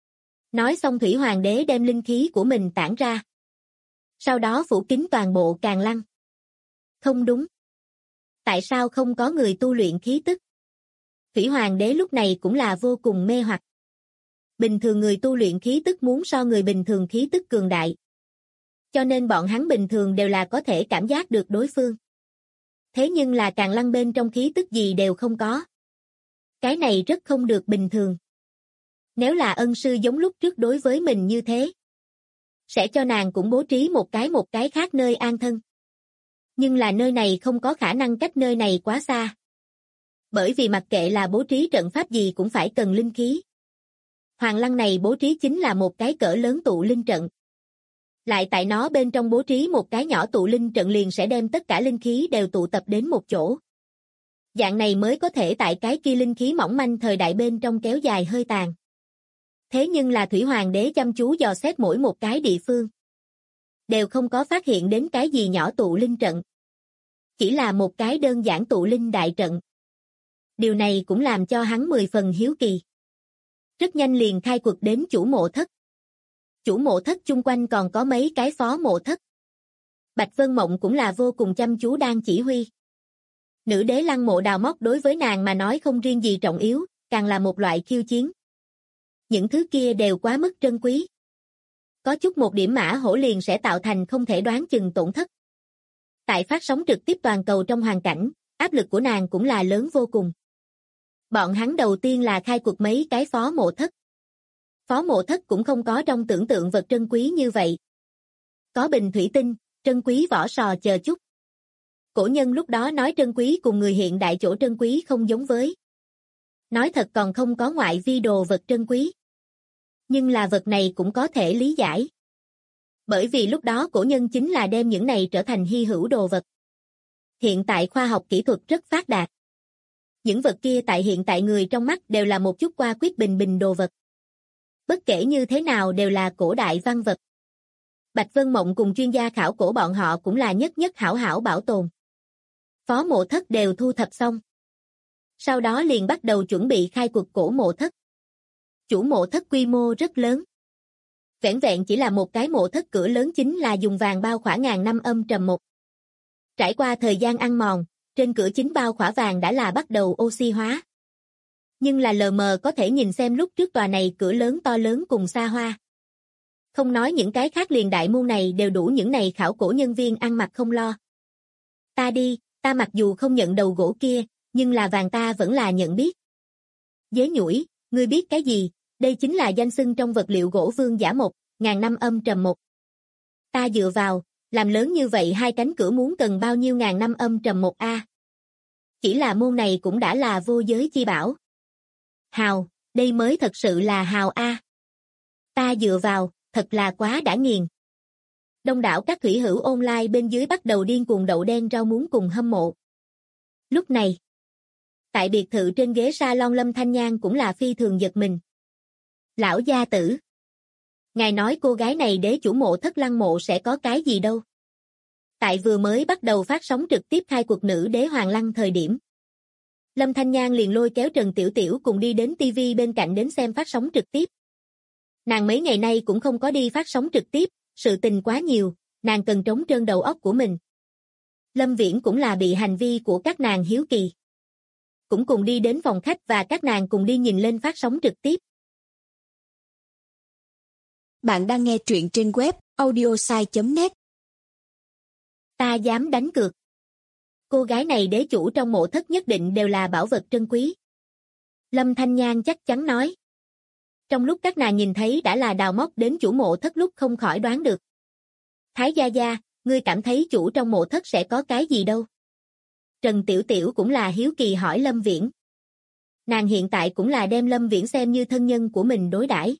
Nói xong Thủy Hoàng đế đem linh khí của mình tản ra. Sau đó phủ kín toàn bộ Càn Lăng. Không đúng. Tại sao không có người tu luyện khí tức? Thủy Hoàng đế lúc này cũng là vô cùng mê hoặc. Bình thường người tu luyện khí tức muốn so người bình thường khí tức cường đại. Cho nên bọn hắn bình thường đều là có thể cảm giác được đối phương. Thế nhưng là Càn Lăng bên trong khí tức gì đều không có. Cái này rất không được bình thường. Nếu là ân sư giống lúc trước đối với mình như thế, sẽ cho nàng cũng bố trí một cái khác nơi an thân. Nhưng là nơi này không có khả năng cách nơi này quá xa. Bởi vì mặc kệ là bố trí trận pháp gì cũng phải cần linh khí. Hoàng Lăng này bố trí chính là một cái cỡ lớn tụ linh trận. Lại tại nó bên trong bố trí một cái nhỏ tụ linh trận liền sẽ đem tất cả linh khí đều tụ tập đến một chỗ. Dạng này mới có thể tại cái kia linh khí mỏng manh thời đại bên trong kéo dài hơi tàn. Thế nhưng là Thủy Hoàng đế chăm chú dò xét mỗi một cái địa phương. Đều không có phát hiện đến cái gì nhỏ tụ linh trận. Chỉ là một cái đơn giản tụ linh đại trận. Điều này cũng làm cho hắn 10 phần hiếu kỳ. Rất nhanh liền khai quật đến chủ mộ thất. Chủ mộ thất chung quanh còn có mấy cái phó mộ thất. Bạch Vân Mộng cũng là vô cùng chăm chú đang chỉ huy. Nữ đế lăng mộ đào móc đối với nàng mà nói không riêng gì trọng yếu, càng là một loại khiêu chiến. Những thứ kia đều quá mức trân quý. Có chút một điểm mã hổ liền sẽ tạo thành không thể đoán chừng tổn thất. Tại phát sóng trực tiếp toàn cầu trong hoàn cảnh, áp lực của nàng cũng là lớn vô cùng. Bọn hắn đầu tiên là khai quật mấy cái phó mộ thất. Phó mộ thất cũng không có trong tưởng tượng vật trân quý như vậy. Có bình thủy tinh, trân quý vỏ sò chờ chút. Cổ nhân lúc đó nói trân quý cùng người hiện đại chỗ trân quý không giống với. Nói thật còn không có ngoại vi đồ vật trân quý. Nhưng là vật này cũng có thể lý giải. Bởi vì lúc đó cổ nhân chính là đem những này trở thành hy hữu đồ vật. Hiện tại khoa học kỹ thuật rất phát đạt. Những vật kia tại hiện tại người trong mắt đều là một chút qua quyết bình bình đồ vật. Bất kể như thế nào đều là cổ đại văn vật. Bạch Vân Mộng cùng chuyên gia khảo cổ bọn họ cũng là nhất nhất hảo hảo bảo tồn. Phó mộ thất đều thu thập xong. Sau đó liền bắt đầu chuẩn bị khai quật cổ mộ thất. Chủ mộ thất quy mô rất lớn. Vẻn vẹn chỉ là một cái mộ thất cửa lớn chính là dùng vàng bao khỏa ngàn năm âm trầm một. Trải qua thời gian ăn mòn, trên cửa chính bao khỏa vàng đã là bắt đầu oxy hóa. Nhưng là lờ mờ có thể nhìn xem lúc trước tòa này cửa lớn to lớn cùng xa hoa. Không nói những cái khác liền đại môn này đều đủ những này khảo cổ nhân viên ăn mặc không lo. Ta đi, ta mặc dù không nhận đầu gỗ kia, nhưng là vàng ta vẫn là nhận biết. Dế nhũi, ngươi biết cái gì, đây chính là danh xưng trong vật liệu gỗ vương giả một, ngàn năm âm trầm một. Ta dựa vào, làm lớn như vậy hai cánh cửa muốn cần bao nhiêu ngàn năm âm trầm một a? Chỉ là môn này cũng đã là vô giới chi bảo. Hào, đây mới thật sự là hào a. Ta dựa vào, thật là quá đã nghiền. Đông đảo các thủy hữu online bên dưới bắt đầu điên cuồng đậu đen rau muống cùng hâm mộ. Lúc này, tại biệt thự trên ghế salon Lâm Thanh Nhan cũng là phi thường giật mình. Lão gia tử. Ngài nói cô gái này đế chủ mộ thất lăng mộ sẽ có cái gì đâu. Tại vừa mới bắt đầu phát sóng trực tiếp khai cuộc nữ đế Hoàng Lăng thời điểm. Lâm Thanh Nhan liền lôi kéo Trần Tiểu Tiểu cùng đi đến TV bên cạnh đến xem phát sóng trực tiếp. Nàng mấy ngày nay cũng không có đi phát sóng trực tiếp, sự tình quá nhiều, nàng cần trống trơn đầu óc của mình. Lâm Viễn cũng là bị hành vi của các nàng hiếu kỳ. Cũng cùng đi đến phòng khách và các nàng cùng đi nhìn lên phát sóng trực tiếp. Bạn đang nghe truyện trên web audiosai.net. Ta dám đánh cược. Cô gái này đế chủ trong mộ thất nhất định đều là bảo vật trân quý. Lâm Thanh Nhan chắc chắn nói. Trong lúc các nàng nhìn thấy đã là đào móc đến chủ mộ thất lúc không khỏi đoán được. Thái gia gia, ngươi cảm thấy chủ trong mộ thất sẽ có cái gì đâu? Trần Tiểu Tiểu cũng là hiếu kỳ hỏi Lâm Viễn. Nàng hiện tại cũng là đem Lâm Viễn xem như thân nhân của mình đối đãi.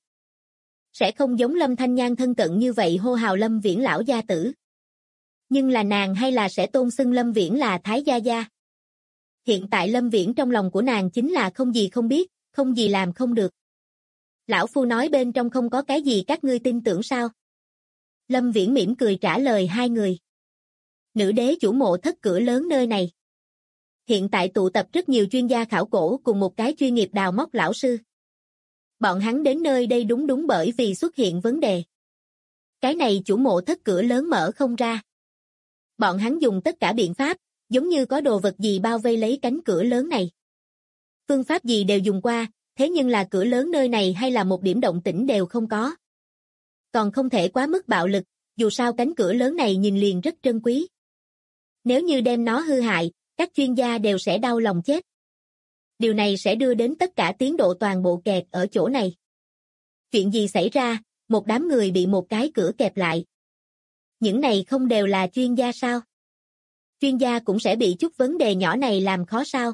Sẽ không giống Lâm Thanh Nhan thân cận như vậy hô hào Lâm Viễn lão gia tử. Nhưng là nàng hay là sẽ tôn xưng Lâm Viễn là Thái gia gia. Hiện tại Lâm Viễn trong lòng của nàng chính là không gì không biết, không gì làm không được. Lão phu nói bên trong không có cái gì các ngươi tin tưởng sao? Lâm Viễn mỉm cười trả lời hai người. Nữ đế chủ mộ thất cửa lớn nơi này. Hiện tại tụ tập rất nhiều chuyên gia khảo cổ cùng một cái chuyên nghiệp đào móc lão sư. Bọn hắn đến nơi đây đúng bởi vì xuất hiện vấn đề. Cái này chủ mộ thất cửa lớn mở không ra. Bọn hắn dùng tất cả biện pháp, giống như có đồ vật gì bao vây lấy cánh cửa lớn này. Phương pháp gì đều dùng qua, thế nhưng là cửa lớn nơi này hay là một điểm động tĩnh đều không có. Còn không thể quá mức bạo lực, dù sao cánh cửa lớn này nhìn liền rất trân quý. Nếu như đem nó hư hại, các chuyên gia đều sẽ đau lòng chết. Điều này sẽ đưa đến tất cả tiến độ toàn bộ kẹt ở chỗ này. Chuyện gì xảy ra, một đám người bị một cái cửa kẹp lại. Những này không đều là chuyên gia sao? Chuyên gia cũng sẽ bị chút vấn đề nhỏ này làm khó sao?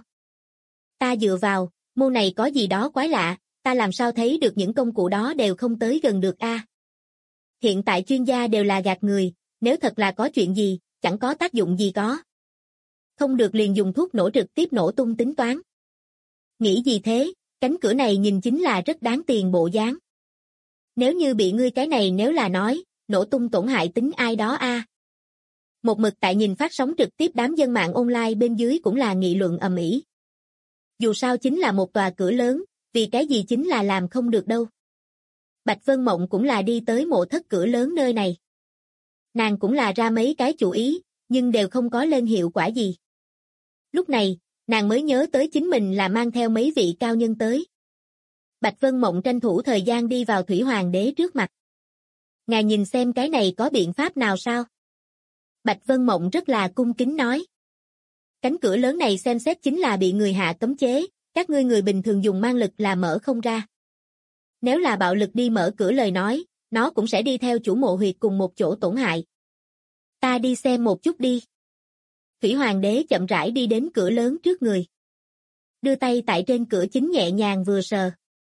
Ta dựa vào, môn này có gì đó quái lạ, ta làm sao thấy được những công cụ đó đều không tới gần được a? Hiện tại chuyên gia đều là gạt người, nếu thật là có chuyện gì, chẳng có tác dụng gì có. Không được liền dùng thuốc nổ trực tiếp nổ tung tính toán. Nghĩ gì thế, cánh cửa này nhìn chính là rất đáng tiền bộ dáng. Nếu như bị ngươi cái này nếu là nói, nổ tung tổn hại tính ai đó a? Một mực tại nhìn phát sóng trực tiếp đám dân mạng online bên dưới cũng là nghị luận ầm ĩ. Dù sao chính là một tòa cửa lớn, vì cái gì chính là làm không được đâu. Bạch Vân Mộng cũng là đi tới mộ thất cửa lớn nơi này. Nàng cũng là ra mấy cái chủ ý, nhưng đều không có lên hiệu quả gì. Lúc này, nàng mới nhớ tới chính mình là mang theo mấy vị cao nhân tới. Bạch Vân Mộng tranh thủ thời gian đi vào Thủy Hoàng đế trước mặt. Ngài nhìn xem cái này có biện pháp nào sao? Bạch Vân Mộng rất là cung kính nói. Cánh cửa lớn này xem xét chính là bị người hạ cấm chế, các ngươi người bình thường dùng mang lực là mở không ra. Nếu là bạo lực đi mở cửa lời nói, nó cũng sẽ đi theo chủ mộ huyệt cùng một chỗ tổn hại. Ta đi xem một chút đi. Thủy Hoàng đế chậm rãi đi đến cửa lớn trước người. Đưa tay tại trên cửa chính nhẹ nhàng vừa sờ.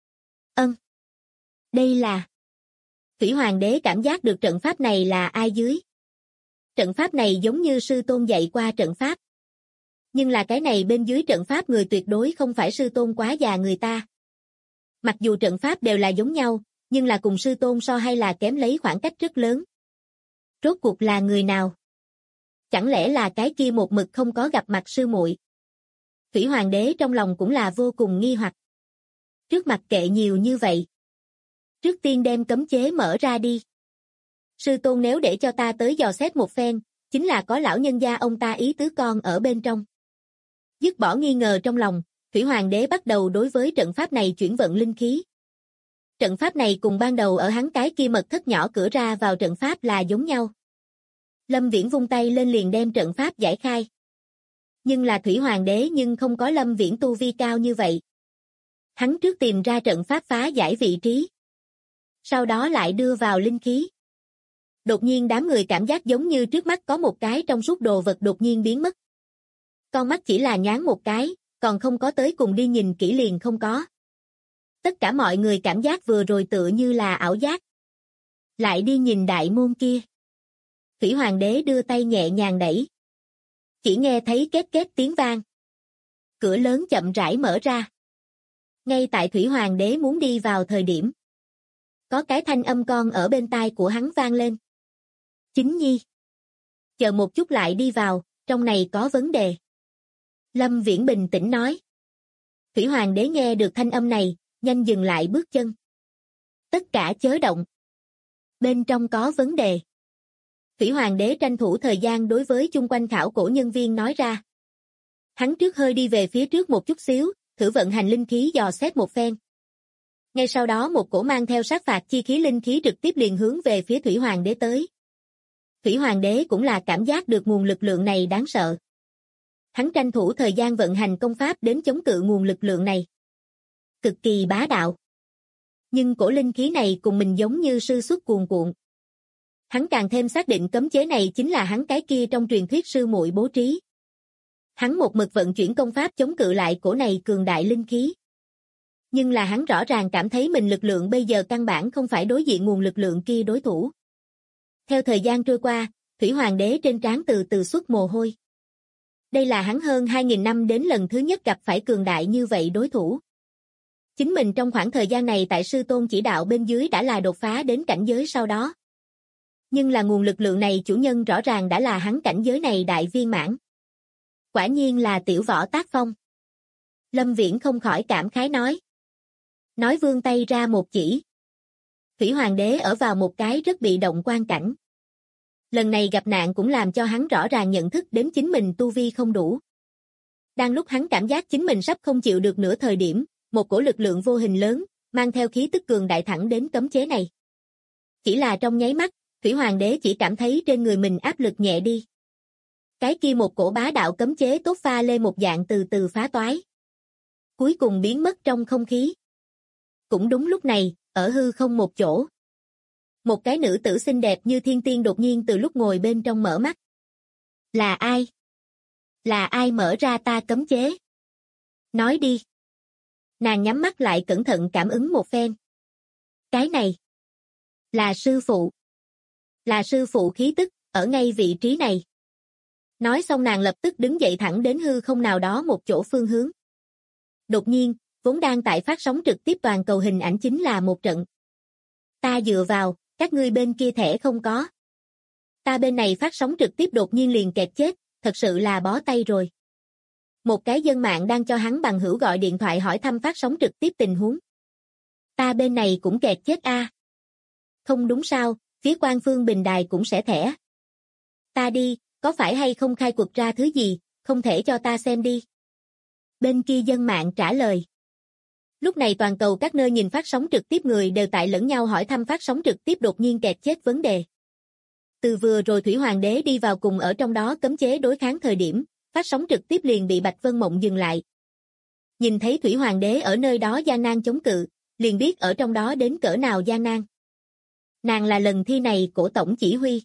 Đây là... Thủy Hoàng đế cảm giác được trận pháp này là ai dưới. Trận pháp này giống như sư tôn dạy qua trận pháp. Nhưng là cái này bên dưới trận pháp người tuyệt đối không phải sư tôn quá già người ta. Mặc dù trận pháp đều là giống nhau, nhưng là cùng sư tôn so hay là kém lấy khoảng cách rất lớn. Rốt cuộc là người nào? Chẳng lẽ là cái kia một mực không có gặp mặt sư muội? Thủy Hoàng đế trong lòng cũng là vô cùng nghi hoặc. Trước mặt kệ nhiều như vậy. Trước tiên đem cấm chế mở ra đi. Sư tôn nếu để cho ta tới dò xét một phen, chính là có lão nhân gia ông ta ý tứ con ở bên trong. Dứt bỏ nghi ngờ trong lòng, Thủy Hoàng đế bắt đầu đối với trận pháp này chuyển vận linh khí. Trận pháp này cùng ban đầu ở hắn cái kia mật thất nhỏ cửa ra vào trận pháp là giống nhau. Lâm Viễn vung tay lên liền đem trận pháp giải khai. Nhưng là Thủy Hoàng đế nhưng không có Lâm Viễn tu vi cao như vậy. Hắn trước tìm ra trận pháp phá giải vị trí. Sau đó lại đưa vào linh khí. Đột nhiên đám người cảm giác giống như trước mắt có một cái trong suốt đồ vật đột nhiên biến mất. Con mắt chỉ là nhoáng một cái, còn không có tới cùng đi nhìn kỹ liền không có. Tất cả mọi người cảm giác vừa rồi tựa như là ảo giác. Lại đi nhìn đại môn kia. Thủy Hoàng đế đưa tay nhẹ nhàng đẩy. Chỉ nghe thấy két két tiếng vang. Cửa lớn chậm rãi mở ra. Ngay tại Thủy Hoàng đế muốn đi vào thời điểm. Có cái thanh âm con ở bên tai của hắn vang lên. Chính nhi. Chờ một chút lại đi vào, trong này có vấn đề. Lâm Viễn bình tĩnh nói. Thủy Hoàng đế nghe được thanh âm này, nhanh dừng lại bước chân. Tất cả chớ động. Bên trong có vấn đề. Thủy Hoàng đế tranh thủ thời gian đối với chung quanh khảo cổ nhân viên nói ra. Hắn trước hơi đi về phía trước một chút xíu, thử vận hành linh khí dò xét một phen. Ngay sau đó một cổ mang theo sát phạt chi khí linh khí trực tiếp liền hướng về phía Thủy Hoàng đế tới. Thủy Hoàng đế cũng là cảm giác được nguồn lực lượng này đáng sợ. Hắn tranh thủ thời gian vận hành công pháp đến chống cự nguồn lực lượng này. Cực kỳ bá đạo. Nhưng cổ linh khí này cùng mình giống như sư xuất cuồn cuộn. Hắn càng thêm xác định cấm chế này chính là hắn cái kia trong truyền thuyết sư muội bố trí. Hắn một mực vận chuyển công pháp chống cự lại cổ này cường đại linh khí. Nhưng là hắn rõ ràng cảm thấy mình lực lượng bây giờ căn bản không phải đối diện nguồn lực lượng kia đối thủ. Theo thời gian trôi qua, Thủy Hoàng đế trên trán từ từ xuất mồ hôi. Đây là hắn hơn 2.000 năm đến lần thứ nhất gặp phải cường đại như vậy đối thủ. Chính mình trong khoảng thời gian này tại sư tôn chỉ đạo bên dưới đã là đột phá đến cảnh giới sau đó. Nhưng là nguồn lực lượng này chủ nhân rõ ràng đã là hắn cảnh giới này đại viên mãn. Quả nhiên là tiểu võ tác phong. Lâm Viễn không khỏi cảm khái nói. Nói vươn tay ra một chỉ. Thủy Hoàng đế ở vào một cái rất bị động quan cảnh. Lần này gặp nạn cũng làm cho hắn rõ ràng nhận thức đến chính mình tu vi không đủ. Đang lúc hắn cảm giác chính mình sắp không chịu được nửa thời điểm, một cổ lực lượng vô hình lớn, mang theo khí tức cường đại thẳng đến cấm chế này. Chỉ là trong nháy mắt, Thủy Hoàng đế chỉ cảm thấy trên người mình áp lực nhẹ đi. Cái kia một cổ bá đạo cấm chế tốt pha lên một dạng từ từ phá toái. Cuối cùng biến mất trong không khí. Cũng đúng lúc này, ở hư không một chỗ. Một cái nữ tử xinh đẹp như thiên tiên đột nhiên từ lúc ngồi bên trong mở mắt. Là ai? Là ai mở ra ta cấm chế? Nói đi. Nàng nhắm mắt lại cẩn thận cảm ứng một phen. Cái này. Là sư phụ. Là sư phụ khí tức, ở ngay vị trí này. Nói xong nàng lập tức đứng dậy thẳng đến hư không nào đó một chỗ phương hướng. Đột nhiên, vốn đang tại phát sóng trực tiếp toàn cầu hình ảnh chính là một trận. Ta dựa vào, các ngươi bên kia thẻ không có. Ta bên này phát sóng trực tiếp đột nhiên liền kẹt chết, thật sự là bó tay rồi. Một cái dân mạng đang cho hắn bằng hữu gọi điện thoại hỏi thăm phát sóng trực tiếp tình huống. Ta bên này cũng kẹt chết a. Không đúng sao, phía Quan Phương bình đài cũng sẽ thẻ. Ta đi, có phải hay không khai quật ra thứ gì, không thể cho ta xem đi. Bên kia dân mạng trả lời. Lúc này toàn cầu các nơi nhìn phát sóng trực tiếp người đều tại lẫn nhau hỏi thăm phát sóng trực tiếp đột nhiên kẹt chết vấn đề. Từ vừa rồi Thủy Hoàng đế đi vào cùng ở trong đó cấm chế đối kháng thời điểm, phát sóng trực tiếp liền bị Bạch Vân Mộng dừng lại. Nhìn thấy Thủy Hoàng đế ở nơi đó gian nan chống cự, liền biết ở trong đó đến cỡ nào gian nan. Nàng là lần thi này cổ tổng chỉ huy.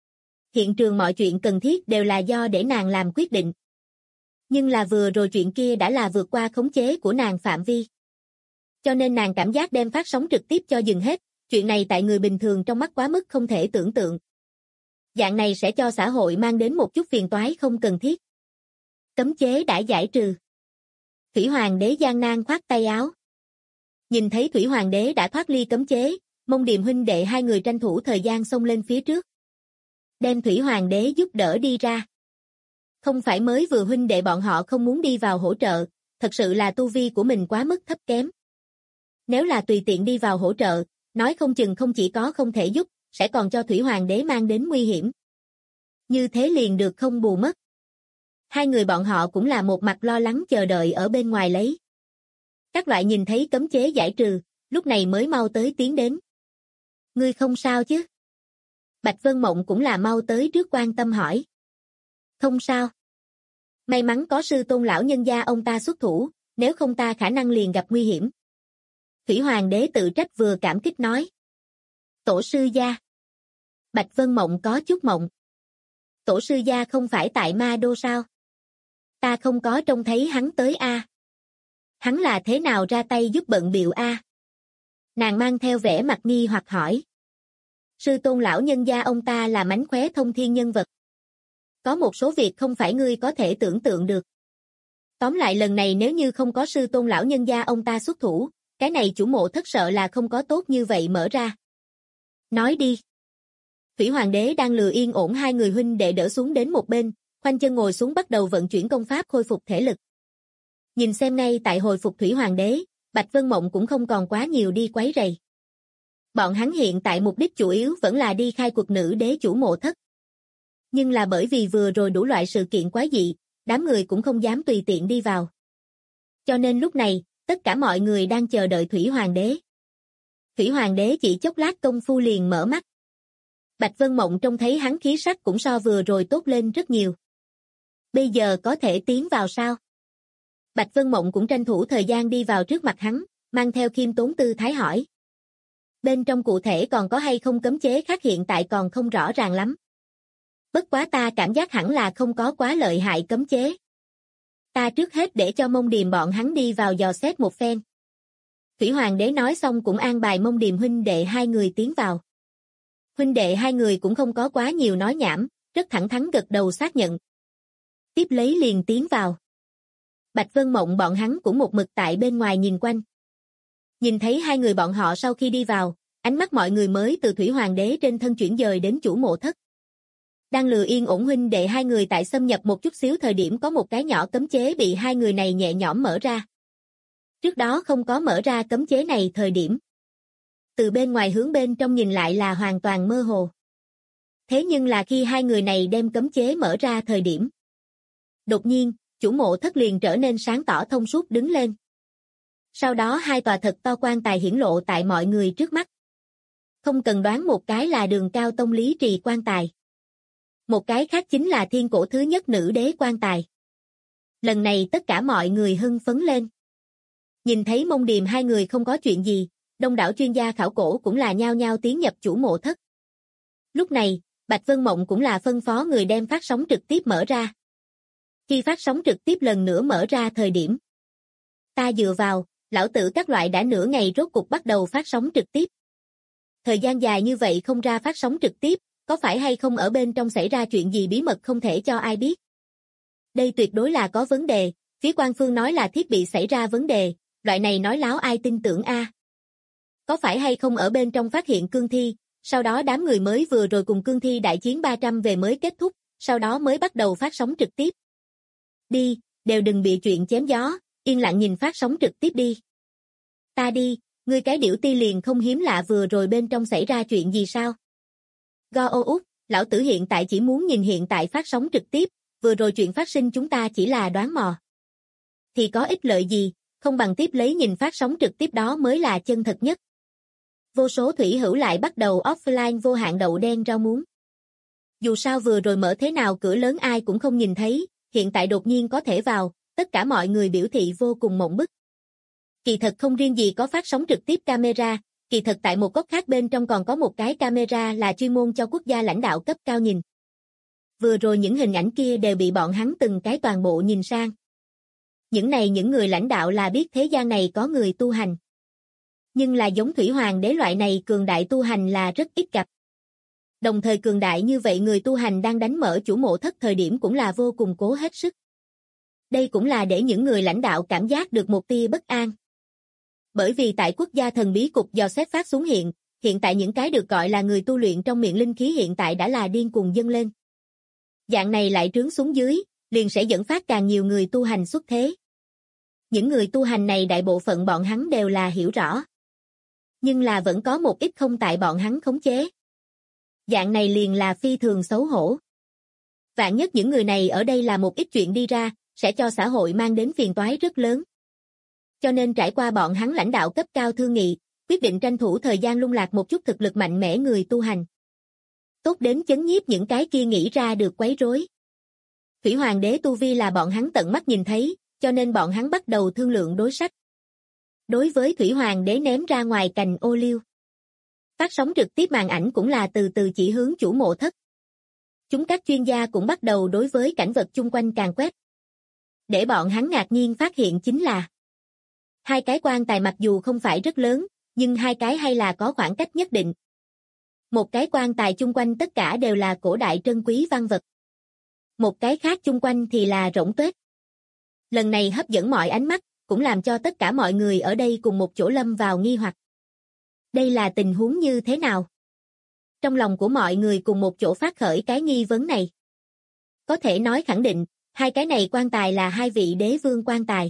Hiện trường mọi chuyện cần thiết đều là do để nàng làm quyết định. Nhưng là vừa rồi chuyện kia đã là vượt qua khống chế của nàng phạm vi. Cho nên nàng cảm giác đem phát sóng trực tiếp cho dừng hết, chuyện này tại người bình thường trong mắt quá mức không thể tưởng tượng. Dạng này sẽ cho xã hội mang đến một chút phiền toái không cần thiết. Cấm chế đã giải trừ. Thủy Hoàng đế gian nan khoát tay áo. Nhìn thấy Thủy Hoàng đế đã thoát ly cấm chế, Mông Điềm huynh đệ hai người tranh thủ thời gian xông lên phía trước. Đem Thủy Hoàng đế giúp đỡ đi ra. Không phải mới vừa huynh đệ bọn họ không muốn đi vào hỗ trợ, thật sự là tu vi của mình quá mức thấp kém. Nếu là tùy tiện đi vào hỗ trợ, nói không chừng không chỉ có không thể giúp, sẽ còn cho Thủy Hoàng đế mang đến nguy hiểm. Như thế liền được không bù mất. Hai người bọn họ cũng là một mặt lo lắng chờ đợi ở bên ngoài lấy. Các loại nhìn thấy cấm chế giải trừ, lúc này mới mau tới tiến đến. Ngươi không sao chứ? Bạch Vân Mộng cũng là mau tới trước quan tâm hỏi. Không sao. May mắn có sư tôn lão nhân gia ông ta xuất thủ, nếu không ta khả năng liền gặp nguy hiểm. Thủy Hoàng đế tự trách vừa cảm kích nói. Tổ sư gia. Bạch Vân Mộng có chút mộng. Tổ sư gia không phải tại Ma Đô sao? Ta không có trông thấy hắn tới a. Hắn là thế nào ra tay giúp bận bịu a? Nàng mang theo vẻ mặt nghi hoặc hỏi. Sư tôn lão nhân gia ông ta là mánh khóe thông thiên nhân vật. Có một số việc không phải ngươi có thể tưởng tượng được. Tóm lại lần này nếu như không có sư tôn lão nhân gia ông ta xuất thủ, cái này chủ mộ thất sợ là không có tốt như vậy mở ra. Nói đi. Thủy Hoàng đế đang lừa yên ổn hai người huynh đệ đỡ xuống đến một bên, khoanh chân ngồi xuống bắt đầu vận chuyển công pháp khôi phục thể lực. Nhìn xem ngay tại hồi phục Thủy Hoàng đế, Bạch Vân Mộng cũng không còn quá nhiều đi quấy rầy. Bọn hắn hiện tại mục đích chủ yếu vẫn là đi khai quật nữ đế chủ mộ thất. Nhưng là bởi vì vừa rồi đủ loại sự kiện quái dị, đám người cũng không dám tùy tiện đi vào. Cho nên lúc này, tất cả mọi người đang chờ đợi Thủy Hoàng đế. Thủy Hoàng đế chỉ chốc lát công phu liền mở mắt. Bạch Vân Mộng trông thấy hắn khí sắc cũng so vừa rồi tốt lên rất nhiều. Bây giờ có thể tiến vào sao? Bạch Vân Mộng cũng tranh thủ thời gian đi vào trước mặt hắn, mang theo khiêm tốn tư thái hỏi. Bên trong cụ thể còn có hay không cấm chế khác hiện tại còn không rõ ràng lắm. Bất quá ta cảm giác hẳn là không có quá lợi hại cấm chế. Ta trước hết để cho Mông Điềm bọn hắn đi vào dò xét một phen. Thủy Hoàng đế nói xong cũng an bài Mông Điềm huynh đệ hai người tiến vào. Huynh đệ hai người cũng không có quá nhiều nói nhảm, rất thẳng thắn gật đầu xác nhận. Tiếp lấy liền tiến vào. Bạch Vân Mộng bọn hắn cũng một mực tại bên ngoài nhìn quanh. Nhìn thấy hai người bọn họ sau khi đi vào, ánh mắt mọi người mới từ Thủy Hoàng đế trên thân chuyển dời đến chủ mộ thất. Đang lừa yên ổn huynh đệ hai người tại xâm nhập một chút xíu thời điểm có một cái nhỏ cấm chế bị hai người này nhẹ nhõm mở ra. Trước đó không có mở ra cấm chế này thời điểm. Từ bên ngoài hướng bên trong nhìn lại là hoàn toàn mơ hồ. Thế nhưng là khi hai người này đem cấm chế mở ra thời điểm. Đột nhiên, chủ mộ thất liền trở nên sáng tỏ thông suốt đứng lên. Sau đó hai tòa thật to quan tài hiển lộ tại mọi người trước mắt. Không cần đoán một cái là Đường Cao Tông Lý Trì quan tài. Một cái khác chính là thiên cổ thứ nhất nữ đế quan tài. Lần này tất cả mọi người hưng phấn lên. Nhìn thấy Mông Điềm hai người không có chuyện gì, đông đảo chuyên gia khảo cổ cũng là nhao nhao tiến nhập chủ mộ thất. Lúc này, Bạch Vân Mộng cũng là phân phó người đem phát sóng trực tiếp mở ra. Khi phát sóng trực tiếp lần nữa mở ra thời điểm. Ta dựa vào, lão tử các loại đã nửa ngày rốt cục bắt đầu phát sóng trực tiếp. Thời gian dài như vậy không ra phát sóng trực tiếp, có phải hay không ở bên trong xảy ra chuyện gì bí mật không thể cho ai biết? Đây tuyệt đối là có vấn đề, phía Quan Phương nói là thiết bị xảy ra vấn đề, loại này nói láo ai tin tưởng a? Có phải hay không ở bên trong phát hiện cương thi, Sau đó đám người mới vừa rồi cùng cương thi đại chiến 300 về mới kết thúc, sau đó mới bắt đầu phát sóng trực tiếp. Đi, đều đừng bị chuyện chém gió, yên lặng nhìn phát sóng trực tiếp đi. Ta đi, ngươi cái điểu ti liền không hiếm lạ vừa rồi bên trong xảy ra chuyện gì sao? Go ô út, lão tử hiện tại chỉ muốn nhìn hiện tại phát sóng trực tiếp, vừa rồi chuyện phát sinh chúng ta chỉ là đoán mò. Thì có ích lợi gì, không bằng tiếp lấy nhìn phát sóng trực tiếp đó mới là chân thật nhất. Vô số thủy hữu lại bắt đầu offline vô hạn đậu đen rau muống. Dù sao vừa rồi mở thế nào cửa lớn ai cũng không nhìn thấy, hiện tại đột nhiên có thể vào, tất cả mọi người biểu thị vô cùng mộng bức. Kỳ thật không riêng gì có phát sóng trực tiếp camera, kỳ thật tại một góc khác bên trong còn có một cái camera là chuyên môn cho quốc gia lãnh đạo cấp cao nhìn. Vừa rồi những hình ảnh kia đều bị bọn hắn từng cái toàn bộ nhìn sang. Những người lãnh đạo là biết thế gian này có người tu hành. Nhưng là giống Thủy Hoàng đế loại này cường đại tu hành là rất ít gặp. Đồng thời cường đại như vậy người tu hành đang đánh mở chủ mộ thất thời điểm cũng là vô cùng cố hết sức. Đây cũng là để những người lãnh đạo cảm giác được một tia bất an. Bởi vì tại quốc gia thần bí cục dò xét phát xuống hiện tại những cái được gọi là người tu luyện trong miệng linh khí hiện tại đã là điên cuồng dâng lên. Dạng này lại trướng xuống dưới, liền sẽ dẫn phát càng nhiều người tu hành xuất thế. Những người tu hành này đại bộ phận bọn hắn đều là hiểu rõ. Nhưng là vẫn có một ít không tại bọn hắn khống chế. Dạng này liền là phi thường xấu hổ. Vạn nhất những người này ở đây là một ít chuyện đi ra, sẽ cho xã hội mang đến phiền toái rất lớn. Cho nên trải qua bọn hắn lãnh đạo cấp cao thương nghị, quyết định tranh thủ thời gian lung lạc một chút thực lực mạnh mẽ người tu hành. Tốt đến chấn nhiếp những cái kia nghĩ ra được quấy rối. Thủy Hoàng đế tu vi là bọn hắn tận mắt nhìn thấy, cho nên bọn hắn bắt đầu thương lượng đối sách. Đối với Thủy Hoàng đế ném ra ngoài cành ô liu. Phát sóng trực tiếp màn ảnh cũng là từ từ chỉ hướng chủ mộ thất. Các chuyên gia cũng bắt đầu đối với cảnh vật chung quanh càn quét. Để bọn hắn ngạc nhiên phát hiện chính là hai cái quan tài mặc dù không phải rất lớn, nhưng hai cái hay là có khoảng cách nhất định. Một cái quan tài chung quanh tất cả đều là cổ đại trân quý văn vật. Một cái khác chung quanh thì là rỗng tuếch. Lần này hấp dẫn mọi ánh mắt, cũng làm cho tất cả mọi người ở đây cùng một chỗ lâm vào nghi hoặc. Đây là tình huống như thế nào? Trong lòng của mọi người cùng một chỗ phát khởi cái nghi vấn này. Có thể nói khẳng định, hai cái này quan tài là hai vị đế vương quan tài.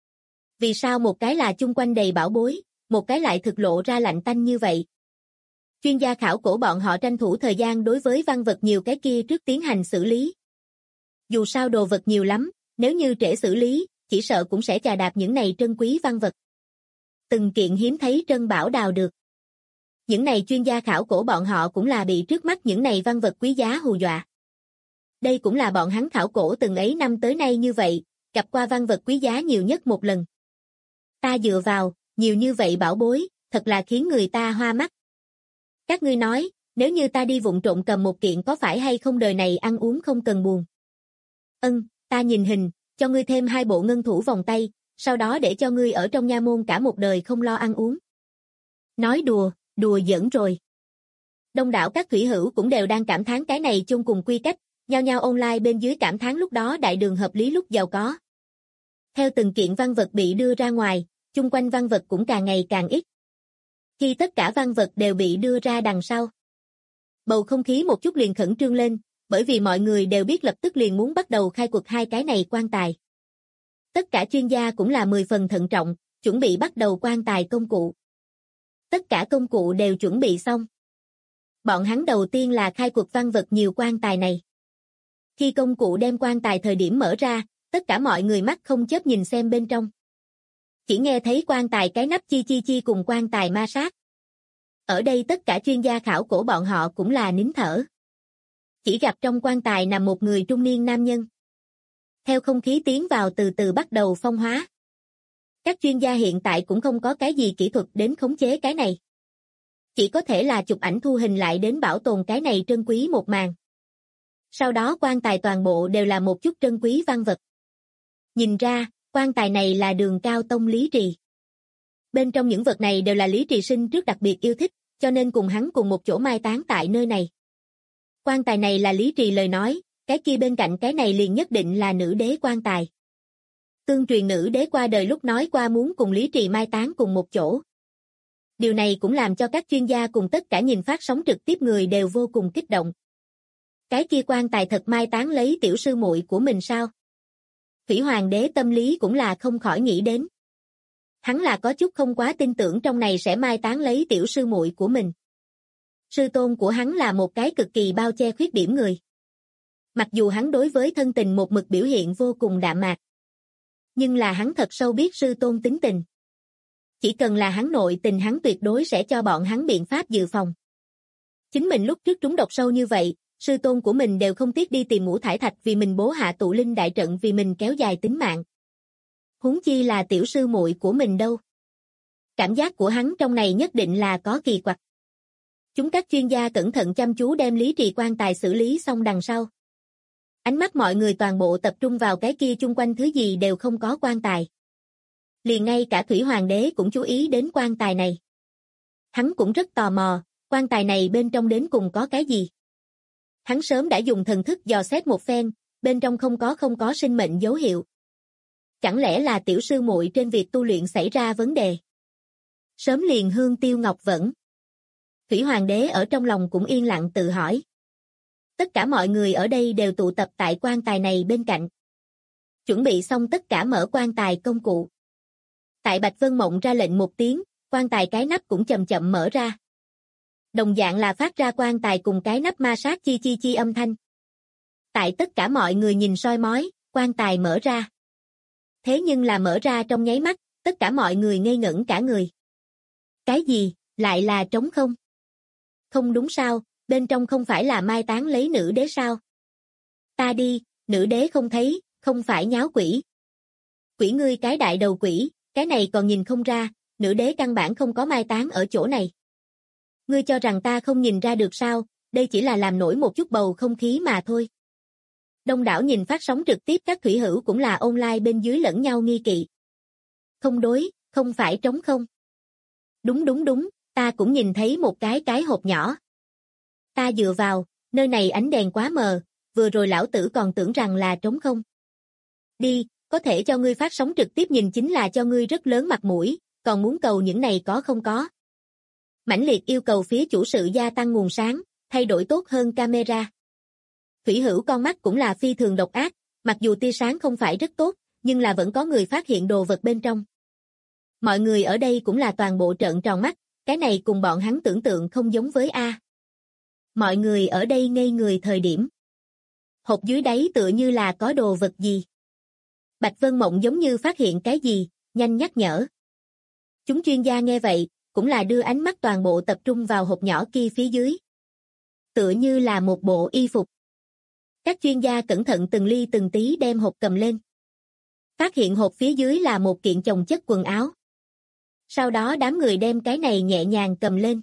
Vì sao một cái là chung quanh đầy bảo bối, một cái lại thực lộ ra lạnh tanh như vậy? Chuyên gia khảo cổ bọn họ tranh thủ thời gian đối với văn vật nhiều cái kia trước tiến hành xử lý. Dù sao đồ vật nhiều lắm, nếu như trễ xử lý, chỉ sợ cũng sẽ chà đạp những này trân quý văn vật. Từng kiện hiếm thấy trân bảo đào được. Những này chuyên gia khảo cổ bọn họ cũng là bị trước mắt những này văn vật quý giá hù dọa. Đây cũng là bọn hắn khảo cổ từng ấy năm tới nay như vậy, gặp qua văn vật quý giá nhiều nhất một lần. Ta dựa vào, nhiều như vậy bảo bối, thật là khiến người ta hoa mắt. Các ngươi nói, nếu như ta đi vụng trộm cầm một kiện có phải hay không đời này ăn uống không cần buồn. Ta nhìn hình, cho ngươi thêm 2 bộ ngân thủ vòng tay, sau đó để cho ngươi ở trong nha môn cả một đời không lo ăn uống. Nói đùa giỡn rồi. Đông đảo các thủy hữu cũng đều đang cảm thán cái này chung cùng quy cách, nhao nhao online bên dưới cảm thán lúc đó đại đường hợp lý lúc giàu có. Theo từng kiện văn vật bị đưa ra ngoài, chung quanh văn vật cũng càng ngày càng ít. Khi tất cả văn vật đều bị đưa ra đằng sau, bầu không khí một chút liền khẩn trương lên, bởi vì mọi người đều biết lập tức liền muốn bắt đầu khai quật hai cái này quan tài. Tất cả chuyên gia cũng là 10 phần thận trọng, chuẩn bị bắt đầu quan tài công cụ. Tất cả công cụ đều chuẩn bị xong. Bọn hắn đầu tiên là khai quật văn vật nhiều quan tài này. Khi công cụ đem quan tài thời điểm mở ra, tất cả mọi người mắt không chớp nhìn xem bên trong. Chỉ nghe thấy quan tài cái nắp chi chi chi cùng quan tài ma sát. Ở đây tất cả chuyên gia khảo cổ bọn họ cũng là nín thở. Chỉ gặp trong quan tài nằm một người trung niên nam nhân. Theo không khí tiến vào từ từ bắt đầu phong hóa. Các chuyên gia hiện tại cũng không có cái gì kỹ thuật đến khống chế cái này. Chỉ có thể là chụp ảnh thu hình lại đến bảo tồn cái này trân quý một màn. Sau đó quan tài toàn bộ đều là một chút trân quý văn vật. Nhìn ra, quan tài này là Đường Cao Tông Lý Trì. Bên trong những vật này đều là Lý Trì sinh trước đặc biệt yêu thích, cho nên cùng hắn cùng một chỗ mai táng tại nơi này. Quan tài này là Lý Trì lời nói, cái kia bên cạnh cái này liền nhất định là nữ đế quan tài. Tương truyền nữ đế qua đời lúc nói qua muốn cùng Lý Trì mai táng cùng một chỗ. Điều này cũng làm cho các chuyên gia cùng tất cả nhìn phát sóng trực tiếp người đều vô cùng kích động. Cái kia quan tài thật mai táng lấy tiểu sư muội của mình sao? Thủy Hoàng đế tâm lý cũng là không khỏi nghĩ đến. Hắn là có chút không quá tin tưởng trong này sẽ mai táng lấy tiểu sư muội của mình. Sư tôn của hắn là một cái cực kỳ bao che khuyết điểm người. Mặc dù hắn đối với thân tình một mực biểu hiện vô cùng đạm mạc, nhưng là hắn thật sâu biết sư tôn tính tình. Chỉ cần là hắn nội tình hắn tuyệt đối sẽ cho bọn hắn biện pháp dự phòng. Chính mình lúc trước trúng độc sâu như vậy, sư tôn của mình đều không tiếc đi tìm Ngũ Thải Thạch vì mình bố hạ tụ linh đại trận vì mình kéo dài tính mạng. Huống chi là tiểu sư muội của mình đâu. Cảm giác của hắn trong này nhất định là có kỳ quặc. Chúng các chuyên gia cẩn thận chăm chú đem Lý Trì quan tài xử lý xong đằng sau. Ánh mắt mọi người toàn bộ tập trung vào cái kia, chung quanh thứ gì đều không có quan tài. Liền ngay cả Thủy Hoàng đế cũng chú ý đến quan tài này. Hắn cũng rất tò mò, quan tài này bên trong đến cùng có cái gì. Hắn sớm đã dùng thần thức dò xét một phen, bên trong không có sinh mệnh dấu hiệu. Chẳng lẽ là tiểu sư muội trên việc tu luyện xảy ra vấn đề? Sớm liền hương tiêu ngọc vẫn. Thủy Hoàng đế ở trong lòng cũng yên lặng tự hỏi. Tất cả mọi người ở đây đều tụ tập tại quan tài này bên cạnh. Chuẩn bị xong tất cả mở quan tài công cụ. Tại Bạch Vân Mộng ra lệnh một tiếng, quan tài cái nắp cũng chậm chậm mở ra. Đồng dạng là phát ra quan tài cùng cái nắp ma sát chi chi chi âm thanh. Tại tất cả mọi người nhìn soi mói, quan tài mở ra. Thế nhưng là mở ra trong nháy mắt, tất cả mọi người ngây ngẩn cả người. Cái gì, lại là trống không? Không đúng sao, bên trong không phải là mai táng lấy nữ đế sao? Ta đi, nữ đế không thấy, không phải nháo quỷ. Quỷ ngươi cái đại đầu quỷ, cái này còn nhìn không ra, nữ đế căn bản không có mai táng ở chỗ này. Ngươi cho rằng ta không nhìn ra được sao, đây chỉ là làm nổi một chút bầu không khí mà thôi. Đông đảo nhìn phát sóng trực tiếp các thủy hữu cũng là online bên dưới lẫn nhau nghi kỵ. Không đối, không phải trống không. Đúng, ta cũng nhìn thấy một cái hộp nhỏ. Ta dựa vào, nơi này ánh đèn quá mờ, vừa rồi lão tử còn tưởng rằng là trống không. Đi, có thể cho ngươi phát sóng trực tiếp nhìn chính là cho ngươi rất lớn mặt mũi, còn muốn cầu những này có không có. Mãnh liệt yêu cầu phía chủ sự gia tăng nguồn sáng, thay đổi tốt hơn camera. Thủy hữu con mắt cũng là phi thường độc ác, mặc dù tia sáng không phải rất tốt, nhưng là vẫn có người phát hiện đồ vật bên trong. Mọi người ở đây cũng là toàn bộ trợn tròn mắt, cái này cùng bọn hắn tưởng tượng không giống với A. Mọi người ở đây ngây người thời điểm. Hộp dưới đáy tựa như là có đồ vật gì. Bạch Vân Mộng giống như phát hiện cái gì, nhanh nhắc nhở. Chúng chuyên gia nghe vậy, cũng là đưa ánh mắt toàn bộ tập trung vào hộp nhỏ kia phía dưới. Tựa như là một bộ y phục. Các chuyên gia cẩn thận từng ly từng tí đem hộp cầm lên. Phát hiện hộp phía dưới là một kiện chồng chất quần áo. Sau đó đám người đem cái này nhẹ nhàng cầm lên.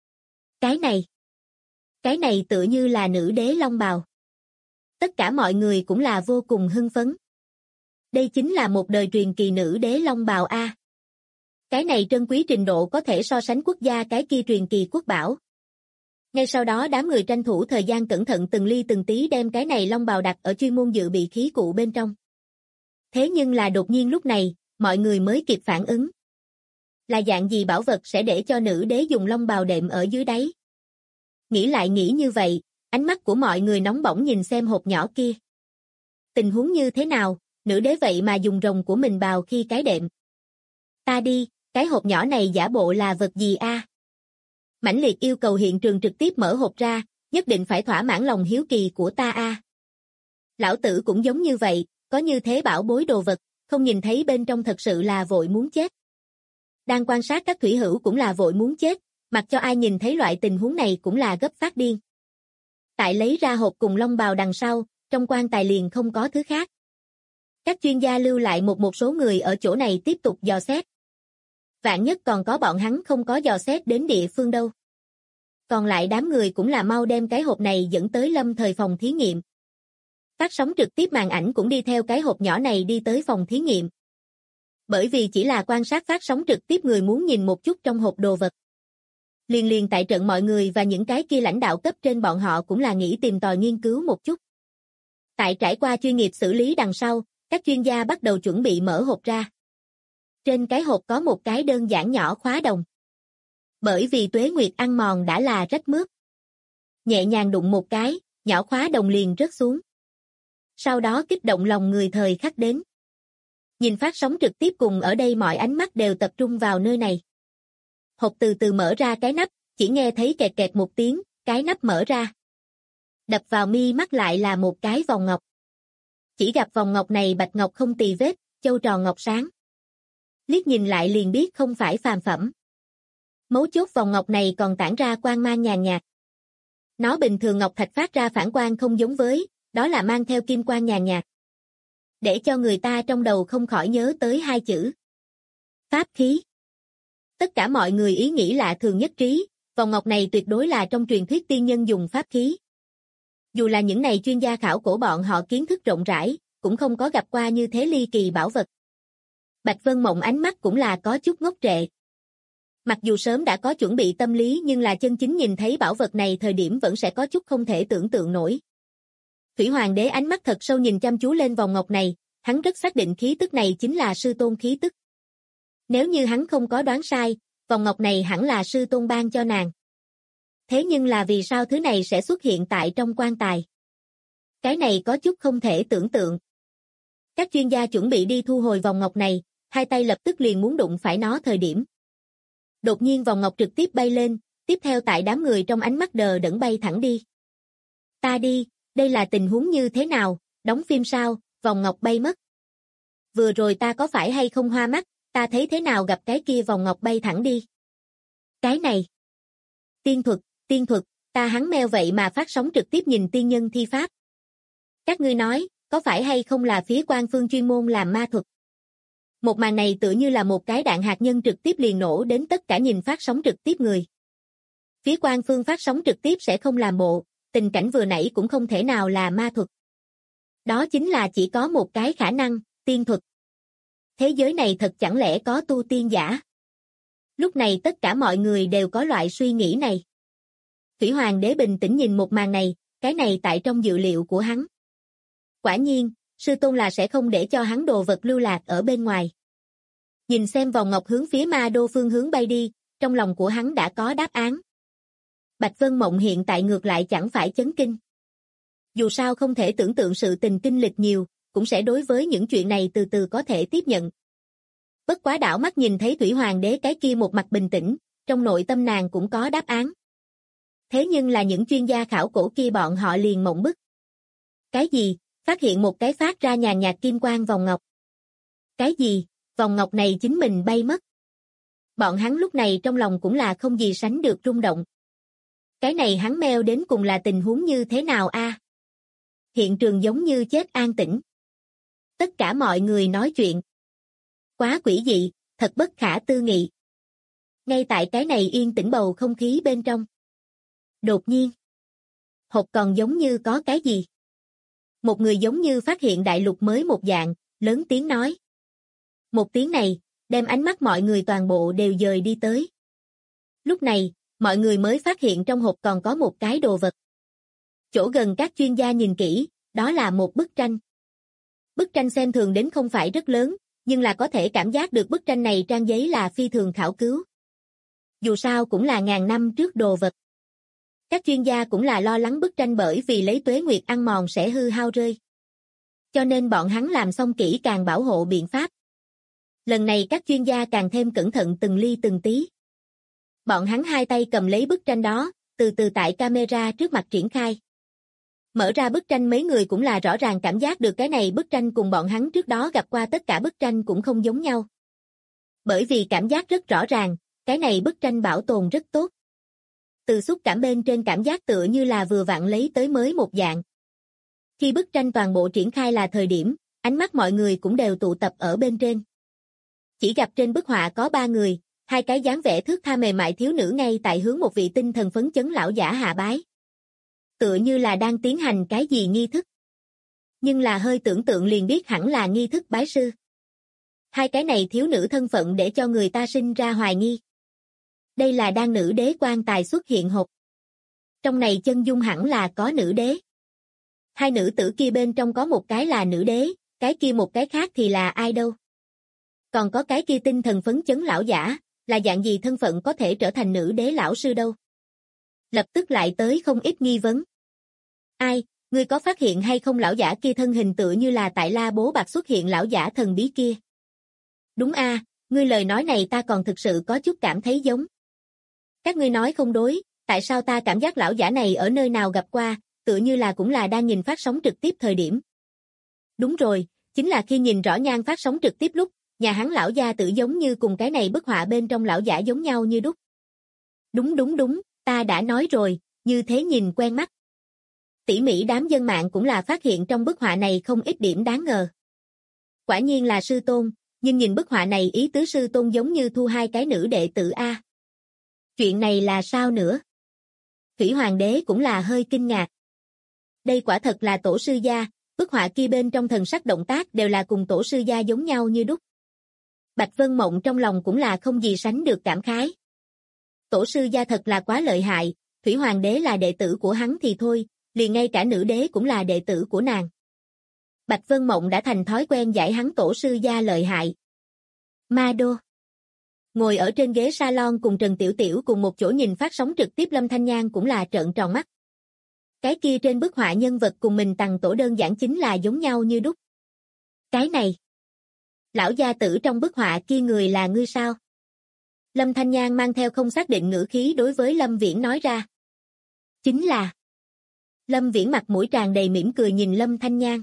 Cái này tựa như là nữ đế long bào. Tất cả mọi người cũng là vô cùng hưng phấn. Đây chính là một đời truyền kỳ nữ đế long bào A. Cái này trân quý trình độ có thể so sánh quốc gia cái kia truyền kỳ quốc bảo. Ngay sau đó đám người tranh thủ thời gian cẩn thận từng ly từng tí đem cái này long bào đặt ở chuyên môn dự bị khí cụ bên trong. Thế nhưng là đột nhiên lúc này, mọi người mới kịp phản ứng. Là dạng gì bảo vật sẽ để cho nữ đế dùng long bào đệm ở dưới đáy? Nghĩ lại nghĩ như vậy, ánh mắt của mọi người nóng bỏng nhìn xem hộp nhỏ kia. Tình huống như thế nào, nữ đế vậy mà dùng rồng của mình bào khi cái đệm. Ta đi, cái hộp nhỏ này giả bộ là vật gì a? Mãnh liệt yêu cầu hiện trường trực tiếp mở hộp ra, nhất định phải thỏa mãn lòng hiếu kỳ của ta a. Lão tử cũng giống như vậy, có như thế bảo bối đồ vật, không nhìn thấy bên trong thật sự là vội muốn chết. Đang quan sát các thủy hữu cũng là vội muốn chết, mặc cho ai nhìn thấy loại tình huống này cũng là gấp phát điên. Tại lấy ra hộp cùng long bào đằng sau, trong quan tài liền không có thứ khác. Các chuyên gia lưu lại một số người ở chỗ này tiếp tục dò xét. Vạn nhất còn có bọn hắn không có dò xét đến địa phương đâu. Còn lại đám người cũng là mau đem cái hộp này dẫn tới lâm thời phòng thí nghiệm. Phát sóng trực tiếp màn ảnh cũng đi theo cái hộp nhỏ này đi tới phòng thí nghiệm. Bởi vì chỉ là quan sát phát sóng trực tiếp người muốn nhìn một chút trong hộp đồ vật. Liền tại trận mọi người và những cái kia lãnh đạo cấp trên bọn họ cũng là nghĩ tìm tòi nghiên cứu một chút. Tại trải qua chuyên nghiệp xử lý đằng sau, các chuyên gia bắt đầu chuẩn bị mở hộp ra. Trên cái hộp có một cái đơn giản nhỏ khóa đồng. Bởi vì tuế nguyệt ăn mòn đã là rách mướp. Nhẹ nhàng đụng một cái, nhỏ khóa đồng liền rớt xuống. Sau đó kích động lòng người thời khắc đến. Nhìn phát sóng trực tiếp cùng ở đây mọi ánh mắt đều tập trung vào nơi này. Hộp từ từ mở ra cái nắp, chỉ nghe thấy kẹt kẹt một tiếng, cái nắp mở ra. Đập vào mi mắt lại là một cái vòng ngọc. Chỉ gặp vòng ngọc này bạch ngọc không tì vết, châu tròn ngọc sáng. Liếc nhìn lại liền biết không phải phàm phẩm. Mấu chốt vòng ngọc này còn tản ra quang mang nhàn nhạt. Nó bình thường ngọc thạch phát ra phản quang không giống với, đó là mang theo kim quang nhàn nhạt. Để cho người ta trong đầu không khỏi nhớ tới hai chữ. Pháp khí. Tất cả mọi người ý nghĩ lạ thường nhất trí, vòng ngọc này tuyệt đối là trong truyền thuyết tiên nhân dùng pháp khí. Dù là những này chuyên gia khảo cổ bọn họ kiến thức rộng rãi, cũng không có gặp qua như thế ly kỳ bảo vật. Bạch Vân Mộng ánh mắt cũng là có chút ngốc trệ. Mặc dù sớm đã có chuẩn bị tâm lý nhưng là chân chính nhìn thấy bảo vật này thời điểm vẫn sẽ có chút không thể tưởng tượng nổi. Thủy Hoàng đế ánh mắt thật sâu nhìn chăm chú lên vòng ngọc này, hắn rất xác định khí tức này chính là sư tôn khí tức. Nếu như hắn không có đoán sai, vòng ngọc này hẳn là sư tôn ban cho nàng. Thế nhưng là vì sao thứ này sẽ xuất hiện tại trong quan tài? Cái này có chút không thể tưởng tượng. Các chuyên gia chuẩn bị đi thu hồi vòng ngọc này, hai tay lập tức liền muốn đụng phải nó thời điểm. Đột nhiên vòng ngọc trực tiếp bay lên, tiếp theo tại đám người trong ánh mắt đờ đẫn bay thẳng đi. Ta đi, đây là tình huống như thế nào, đóng phim sao, vòng ngọc bay mất. Vừa rồi ta có phải hay không hoa mắt, ta thấy thế nào gặp cái kia vòng ngọc bay thẳng đi. Cái này. Tiên thuật, ta hắn meo vậy mà phát sóng trực tiếp nhìn tiên nhân thi pháp. Các ngươi nói, có phải hay không là phía Quan Phương chuyên môn làm ma thuật? Một màn này tựa như là một cái đạn hạt nhân trực tiếp liền nổ đến tất cả nhìn phát sóng trực tiếp người. Phía Quan Phương phát sóng trực tiếp sẽ không làm bộ, tình cảnh vừa nãy cũng không thể nào là ma thuật. Đó chính là chỉ có một cái khả năng, tiên thuật. Thế giới này thật chẳng lẽ có tu tiên giả? Lúc này tất cả mọi người đều có loại suy nghĩ này. Thủy Hoàng đế bình tĩnh nhìn một màn này, cái này tại trong dự liệu của hắn. Quả nhiên, sư tôn là sẽ không để cho hắn đồ vật lưu lạc ở bên ngoài. Nhìn xem vòng ngọc hướng phía ma đô phương hướng bay đi, trong lòng của hắn đã có đáp án. Bạch Vân Mộng hiện tại ngược lại chẳng phải chấn kinh. Dù sao không thể tưởng tượng sự tình kinh lịch nhiều, cũng sẽ đối với những chuyện này từ từ có thể tiếp nhận. Bất quá đảo mắt nhìn thấy Thủy Hoàng đế cái kia một mặt bình tĩnh, trong nội tâm nàng cũng có đáp án. Thế nhưng là những chuyên gia khảo cổ kia bọn họ liền mộng bức. Cái gì? Phát hiện một cái phát ra nhàn nhạt kim quang vòng ngọc. Cái gì? Vòng ngọc này chính mình bay mất. Bọn hắn lúc này trong lòng cũng là không gì sánh được rung động. Cái này hắn meo đến cùng là tình huống như thế nào a? Hiện trường giống như chết an tĩnh. Tất cả mọi người nói chuyện. Quá quỷ dị, thật bất khả tư nghị. Ngay tại cái này yên tĩnh bầu không khí bên trong. Đột nhiên. Hộp còn giống như có cái gì. Một người giống như phát hiện đại lục mới một dạng, lớn tiếng nói. Một tiếng này, đem ánh mắt mọi người toàn bộ đều dời đi tới. Lúc này, mọi người mới phát hiện trong hộp còn có một cái đồ vật. Chỗ gần các chuyên gia nhìn kỹ, đó là một bức tranh. Bức tranh xem thường đến không phải rất lớn, nhưng là có thể cảm giác được bức tranh này trang giấy là phi thường khảo cứu. Dù sao cũng là ngàn năm trước đồ vật. Các chuyên gia cũng là lo lắng bức tranh bởi vì lấy tuế nguyệt ăn mòn sẽ hư hao rơi. Cho nên bọn hắn làm xong kỹ càng bảo hộ biện pháp. Lần này các chuyên gia càng thêm cẩn thận từng ly từng tí. Bọn hắn hai tay cầm lấy bức tranh đó, từ từ tại camera trước mặt triển khai. Mở ra bức tranh mấy người cũng là rõ ràng cảm giác được cái này bức tranh cùng bọn hắn trước đó gặp qua tất cả bức tranh cũng không giống nhau. Bởi vì cảm giác rất rõ ràng, cái này bức tranh bảo tồn rất tốt. Từ xúc cảm bên trên cảm giác tựa như là vừa vặn lấy tới mới một dạng. Khi bức tranh toàn bộ triển khai là thời điểm, ánh mắt mọi người cũng đều tụ tập ở bên trên. Chỉ gặp trên bức họa có 3 người, hai cái dáng vẻ thước tha mềm mại thiếu nữ ngay tại hướng một vị tinh thần phấn chấn lão giả hạ bái. Tựa như là đang tiến hành cái gì nghi thức. Nhưng là hơi tưởng tượng liền biết hẳn là nghi thức bái sư. Hai cái này thiếu nữ thân phận để cho người ta sinh ra hoài nghi. Đây là đang nữ đế quan tài xuất hiện hộp. Trong này chân dung hẳn là có nữ đế. Hai nữ tử kia bên trong có một cái là nữ đế, cái kia một cái khác thì là ai đâu. Còn có cái kia tinh thần phấn chấn lão giả, Là dạng gì thân phận có thể trở thành nữ đế lão sư đâu? Lập tức lại tới không ít nghi vấn. Ai, ngươi có phát hiện hay không lão giả kia thân hình tựa như là tại La Bố Bạc xuất hiện lão giả thần bí kia? Đúng a, ngươi lời nói này ta còn thực sự có chút cảm thấy giống. Các ngươi nói không đối, tại sao ta cảm giác lão giả này ở nơi nào gặp qua, tựa như là cũng là đang nhìn phát sóng trực tiếp thời điểm. Đúng rồi, chính là khi nhìn rõ nhan phát sóng trực tiếp lúc, nhà hắn lão gia tử giống như cùng cái này bức họa bên trong lão giả giống nhau như đúc. Đúng, ta đã nói rồi, như thế nhìn quen mắt. Tỉ mỉ đám dân mạng cũng là phát hiện trong bức họa này không ít điểm đáng ngờ. Quả nhiên là sư tôn, nhưng nhìn bức họa này ý tứ sư tôn giống như thu hai cái nữ đệ tử a. Chuyện này là sao nữa? Thủy Hoàng đế cũng là hơi kinh ngạc. Đây quả thật là tổ sư gia, bức họa kia bên trong thần sắc động tác đều là cùng tổ sư gia giống nhau như đúc. Bạch Vân Mộng trong lòng cũng là không gì sánh được cảm khái. Tổ sư gia thật là quá lợi hại, Thủy Hoàng đế là đệ tử của hắn thì thôi, liền ngay cả nữ đế cũng là đệ tử của nàng. Bạch Vân Mộng đã thành thói quen giải hắn tổ sư gia lợi hại. Ma Đô ngồi ở trên ghế salon cùng Trần Tiểu Tiểu cùng một chỗ nhìn phát sóng trực tiếp, Lâm Thanh Nhan cũng là trợn tròn mắt. Cái kia trên bức họa nhân vật cùng mình tằng tổ đơn giản chính là giống nhau như đúc. Cái này, lão gia tử trong bức họa kia người là ngươi sao? Lâm Thanh Nhan mang theo không xác định ngữ khí đối với Lâm Viễn nói ra. Chính là. Lâm Viễn mặt mũi tràn đầy mỉm cười nhìn Lâm Thanh Nhan.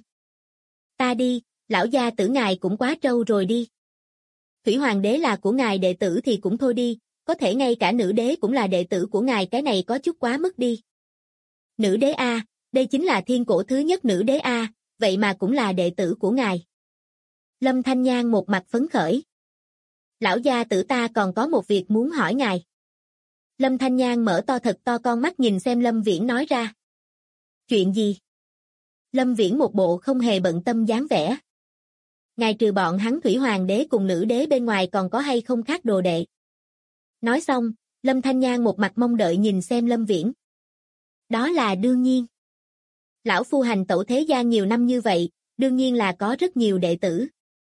Ta đi, lão gia tử ngài cũng quá trâu rồi đi. Thủy Hoàng đế là của ngài đệ tử thì cũng thôi đi, có thể ngay cả nữ đế cũng là đệ tử của ngài, cái này có chút quá mức đi. Nữ đế A, đây chính là thiên cổ thứ nhất nữ đế A, vậy mà cũng là đệ tử của ngài. Lâm Thanh Nhan một mặt phấn khởi. Lão gia tử ta còn có một việc muốn hỏi ngài. Lâm Thanh Nhan mở to thật to con mắt nhìn xem Lâm Viễn nói ra. Chuyện gì? Lâm Viễn một bộ không hề bận tâm dáng vẻ. Ngài trừ bọn hắn Thủy Hoàng đế cùng nữ đế bên ngoài còn có hay không khác đồ đệ? Nói xong, Lâm Thanh Nhan một mặt mong đợi nhìn xem Lâm Viễn. Đó là đương nhiên. Lão phu hành tẩu thế gian nhiều năm như vậy, đương nhiên là có rất nhiều đệ tử.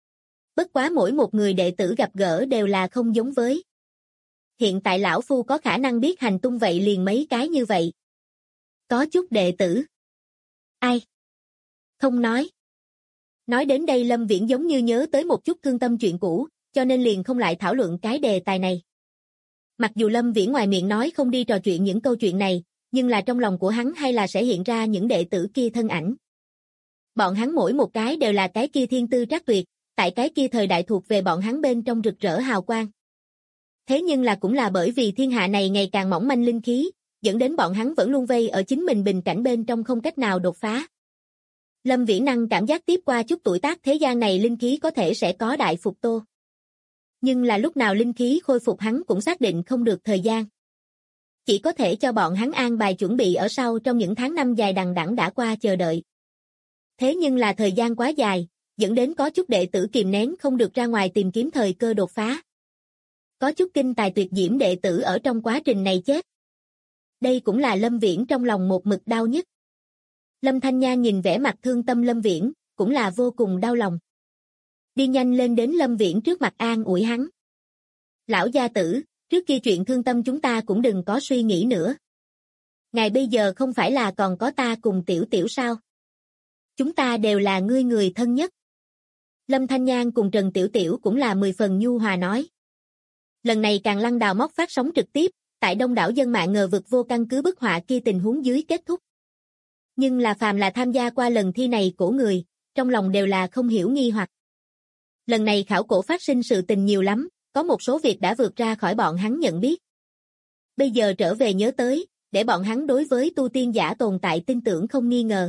Bất quá mỗi một người đệ tử gặp gỡ đều là không giống với. Hiện tại lão phu có khả năng biết hành tung vậy liền mấy cái như vậy. Có chút đệ tử. Ai? Không nói. Nói đến đây Lâm Viễn giống như nhớ tới một chút thương tâm chuyện cũ, cho nên liền không lại thảo luận cái đề tài này. Mặc dù Lâm Viễn ngoài miệng nói không đi trò chuyện những câu chuyện này, nhưng là trong lòng của hắn hay là sẽ hiện ra những đệ tử kia thân ảnh. Bọn hắn mỗi một cái đều là cái kia thiên tư trác tuyệt, tại cái kia thời đại thuộc về bọn hắn bên trong rực rỡ hào quang. Thế nhưng là cũng là bởi vì thiên hạ này ngày càng mỏng manh linh khí, dẫn đến bọn hắn vẫn luôn vây ở chính mình bình cảnh bên trong không cách nào đột phá. Lâm Viễn năng cảm giác tiếp qua chút tuổi tác thế gian này linh khí có thể sẽ có đại phục tô. Nhưng là lúc nào linh khí khôi phục hắn cũng xác định không được thời gian. Chỉ có thể cho bọn hắn an bài chuẩn bị ở sau trong những tháng năm dài đằng đẵng đã qua chờ đợi. Thế nhưng là thời gian quá dài, dẫn đến có chút đệ tử kìm nén không được ra ngoài tìm kiếm thời cơ đột phá. Có chút kinh tài tuyệt diễm đệ tử ở trong quá trình này chết. Đây cũng là Lâm Viễn trong lòng một mực đau nhất. Lâm Thanh Nhan nhìn vẻ mặt thương tâm Lâm Viễn, cũng là vô cùng đau lòng. Đi nhanh lên đến Lâm Viễn trước mặt an ủi hắn. Lão gia tử, trước kia chuyện thương tâm chúng ta cũng đừng có suy nghĩ nữa. Ngài bây giờ không phải là còn có ta cùng Tiểu Tiểu sao? Chúng ta đều là ngươi người thân nhất. Lâm Thanh Nhan cùng Trần Tiểu Tiểu cũng là 10 phần nhu hòa nói. Lần này càng lăng đào móc phát sóng trực tiếp, tại đông đảo dân mạng ngờ vực vô căn cứ bức họa kia tình huống dưới kết thúc. Nhưng là phàm là tham gia qua lần thi này cổ người, trong lòng đều là không hiểu nghi hoặc. Lần này khảo cổ phát sinh sự tình nhiều lắm, có một số việc đã vượt ra khỏi bọn hắn nhận biết. Bây giờ trở về nhớ tới, để bọn hắn đối với tu tiên giả tồn tại tin tưởng không nghi ngờ.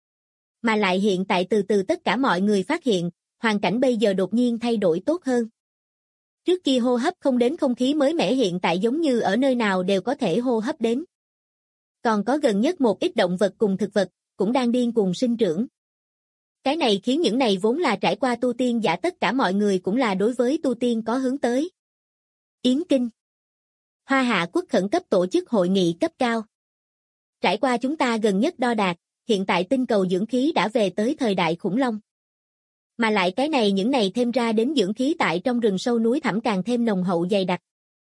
Mà lại hiện tại từ từ tất cả mọi người phát hiện, hoàn cảnh bây giờ đột nhiên thay đổi tốt hơn. Trước kia hô hấp không đến không khí mới mẻ hiện tại giống như ở nơi nào đều có thể hô hấp đến. Còn có gần nhất một ít động vật cùng thực vật, cũng đang điên cuồng sinh trưởng. Cái này khiến những này vốn là trải qua tu tiên giả tất cả mọi người cũng là đối với tu tiên có hướng tới. Yến Kinh. Hoa Hạ Quốc khẩn cấp tổ chức hội nghị cấp cao. Trải qua chúng ta gần nhất đo đạc, hiện tại tinh cầu dưỡng khí đã về tới thời đại khủng long. Mà lại cái này những này thêm ra đến dưỡng khí tại trong rừng sâu núi thẳm càng thêm nồng hậu dày đặc.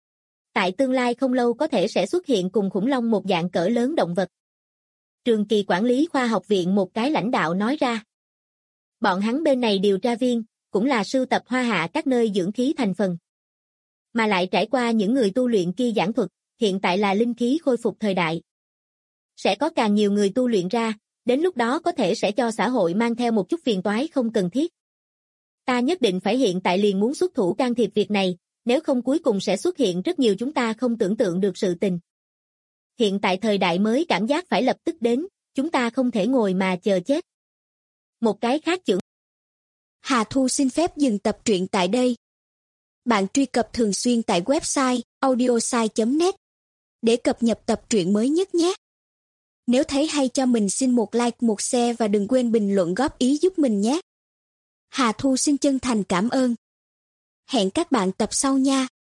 Tại tương lai không lâu có thể sẽ xuất hiện cùng khủng long một dạng cỡ lớn động vật. Trường Kỳ quản lý khoa học viện một cái lãnh đạo nói ra. Bọn hắn bên này điều tra viên, cũng là sưu tập hoa hạ các nơi dưỡng khí thành phần. Mà lại trải qua những người tu luyện kia giảng thuật, hiện tại là linh khí khôi phục thời đại. Sẽ có càng nhiều người tu luyện ra, đến lúc đó có thể sẽ cho xã hội mang theo một chút phiền toái không cần thiết. Ta nhất định phải hiện tại liền muốn xuất thủ can thiệp việc này, nếu không cuối cùng sẽ xuất hiện rất nhiều chúng ta không tưởng tượng được sự tình. Hiện tại thời đại mới cảm giác phải lập tức đến, chúng ta không thể ngồi mà chờ chết. Một cái khác trưởng. Hà Thu xin phép dừng tập truyện tại đây. Bạn truy cập thường xuyên tại website audiosai.net để cập nhật tập truyện mới nhất nhé. Nếu thấy hay cho mình xin một like, một share và đừng quên bình luận góp ý giúp mình nhé. Hà Thu xin chân thành cảm ơn. Hẹn các bạn tập sau nha.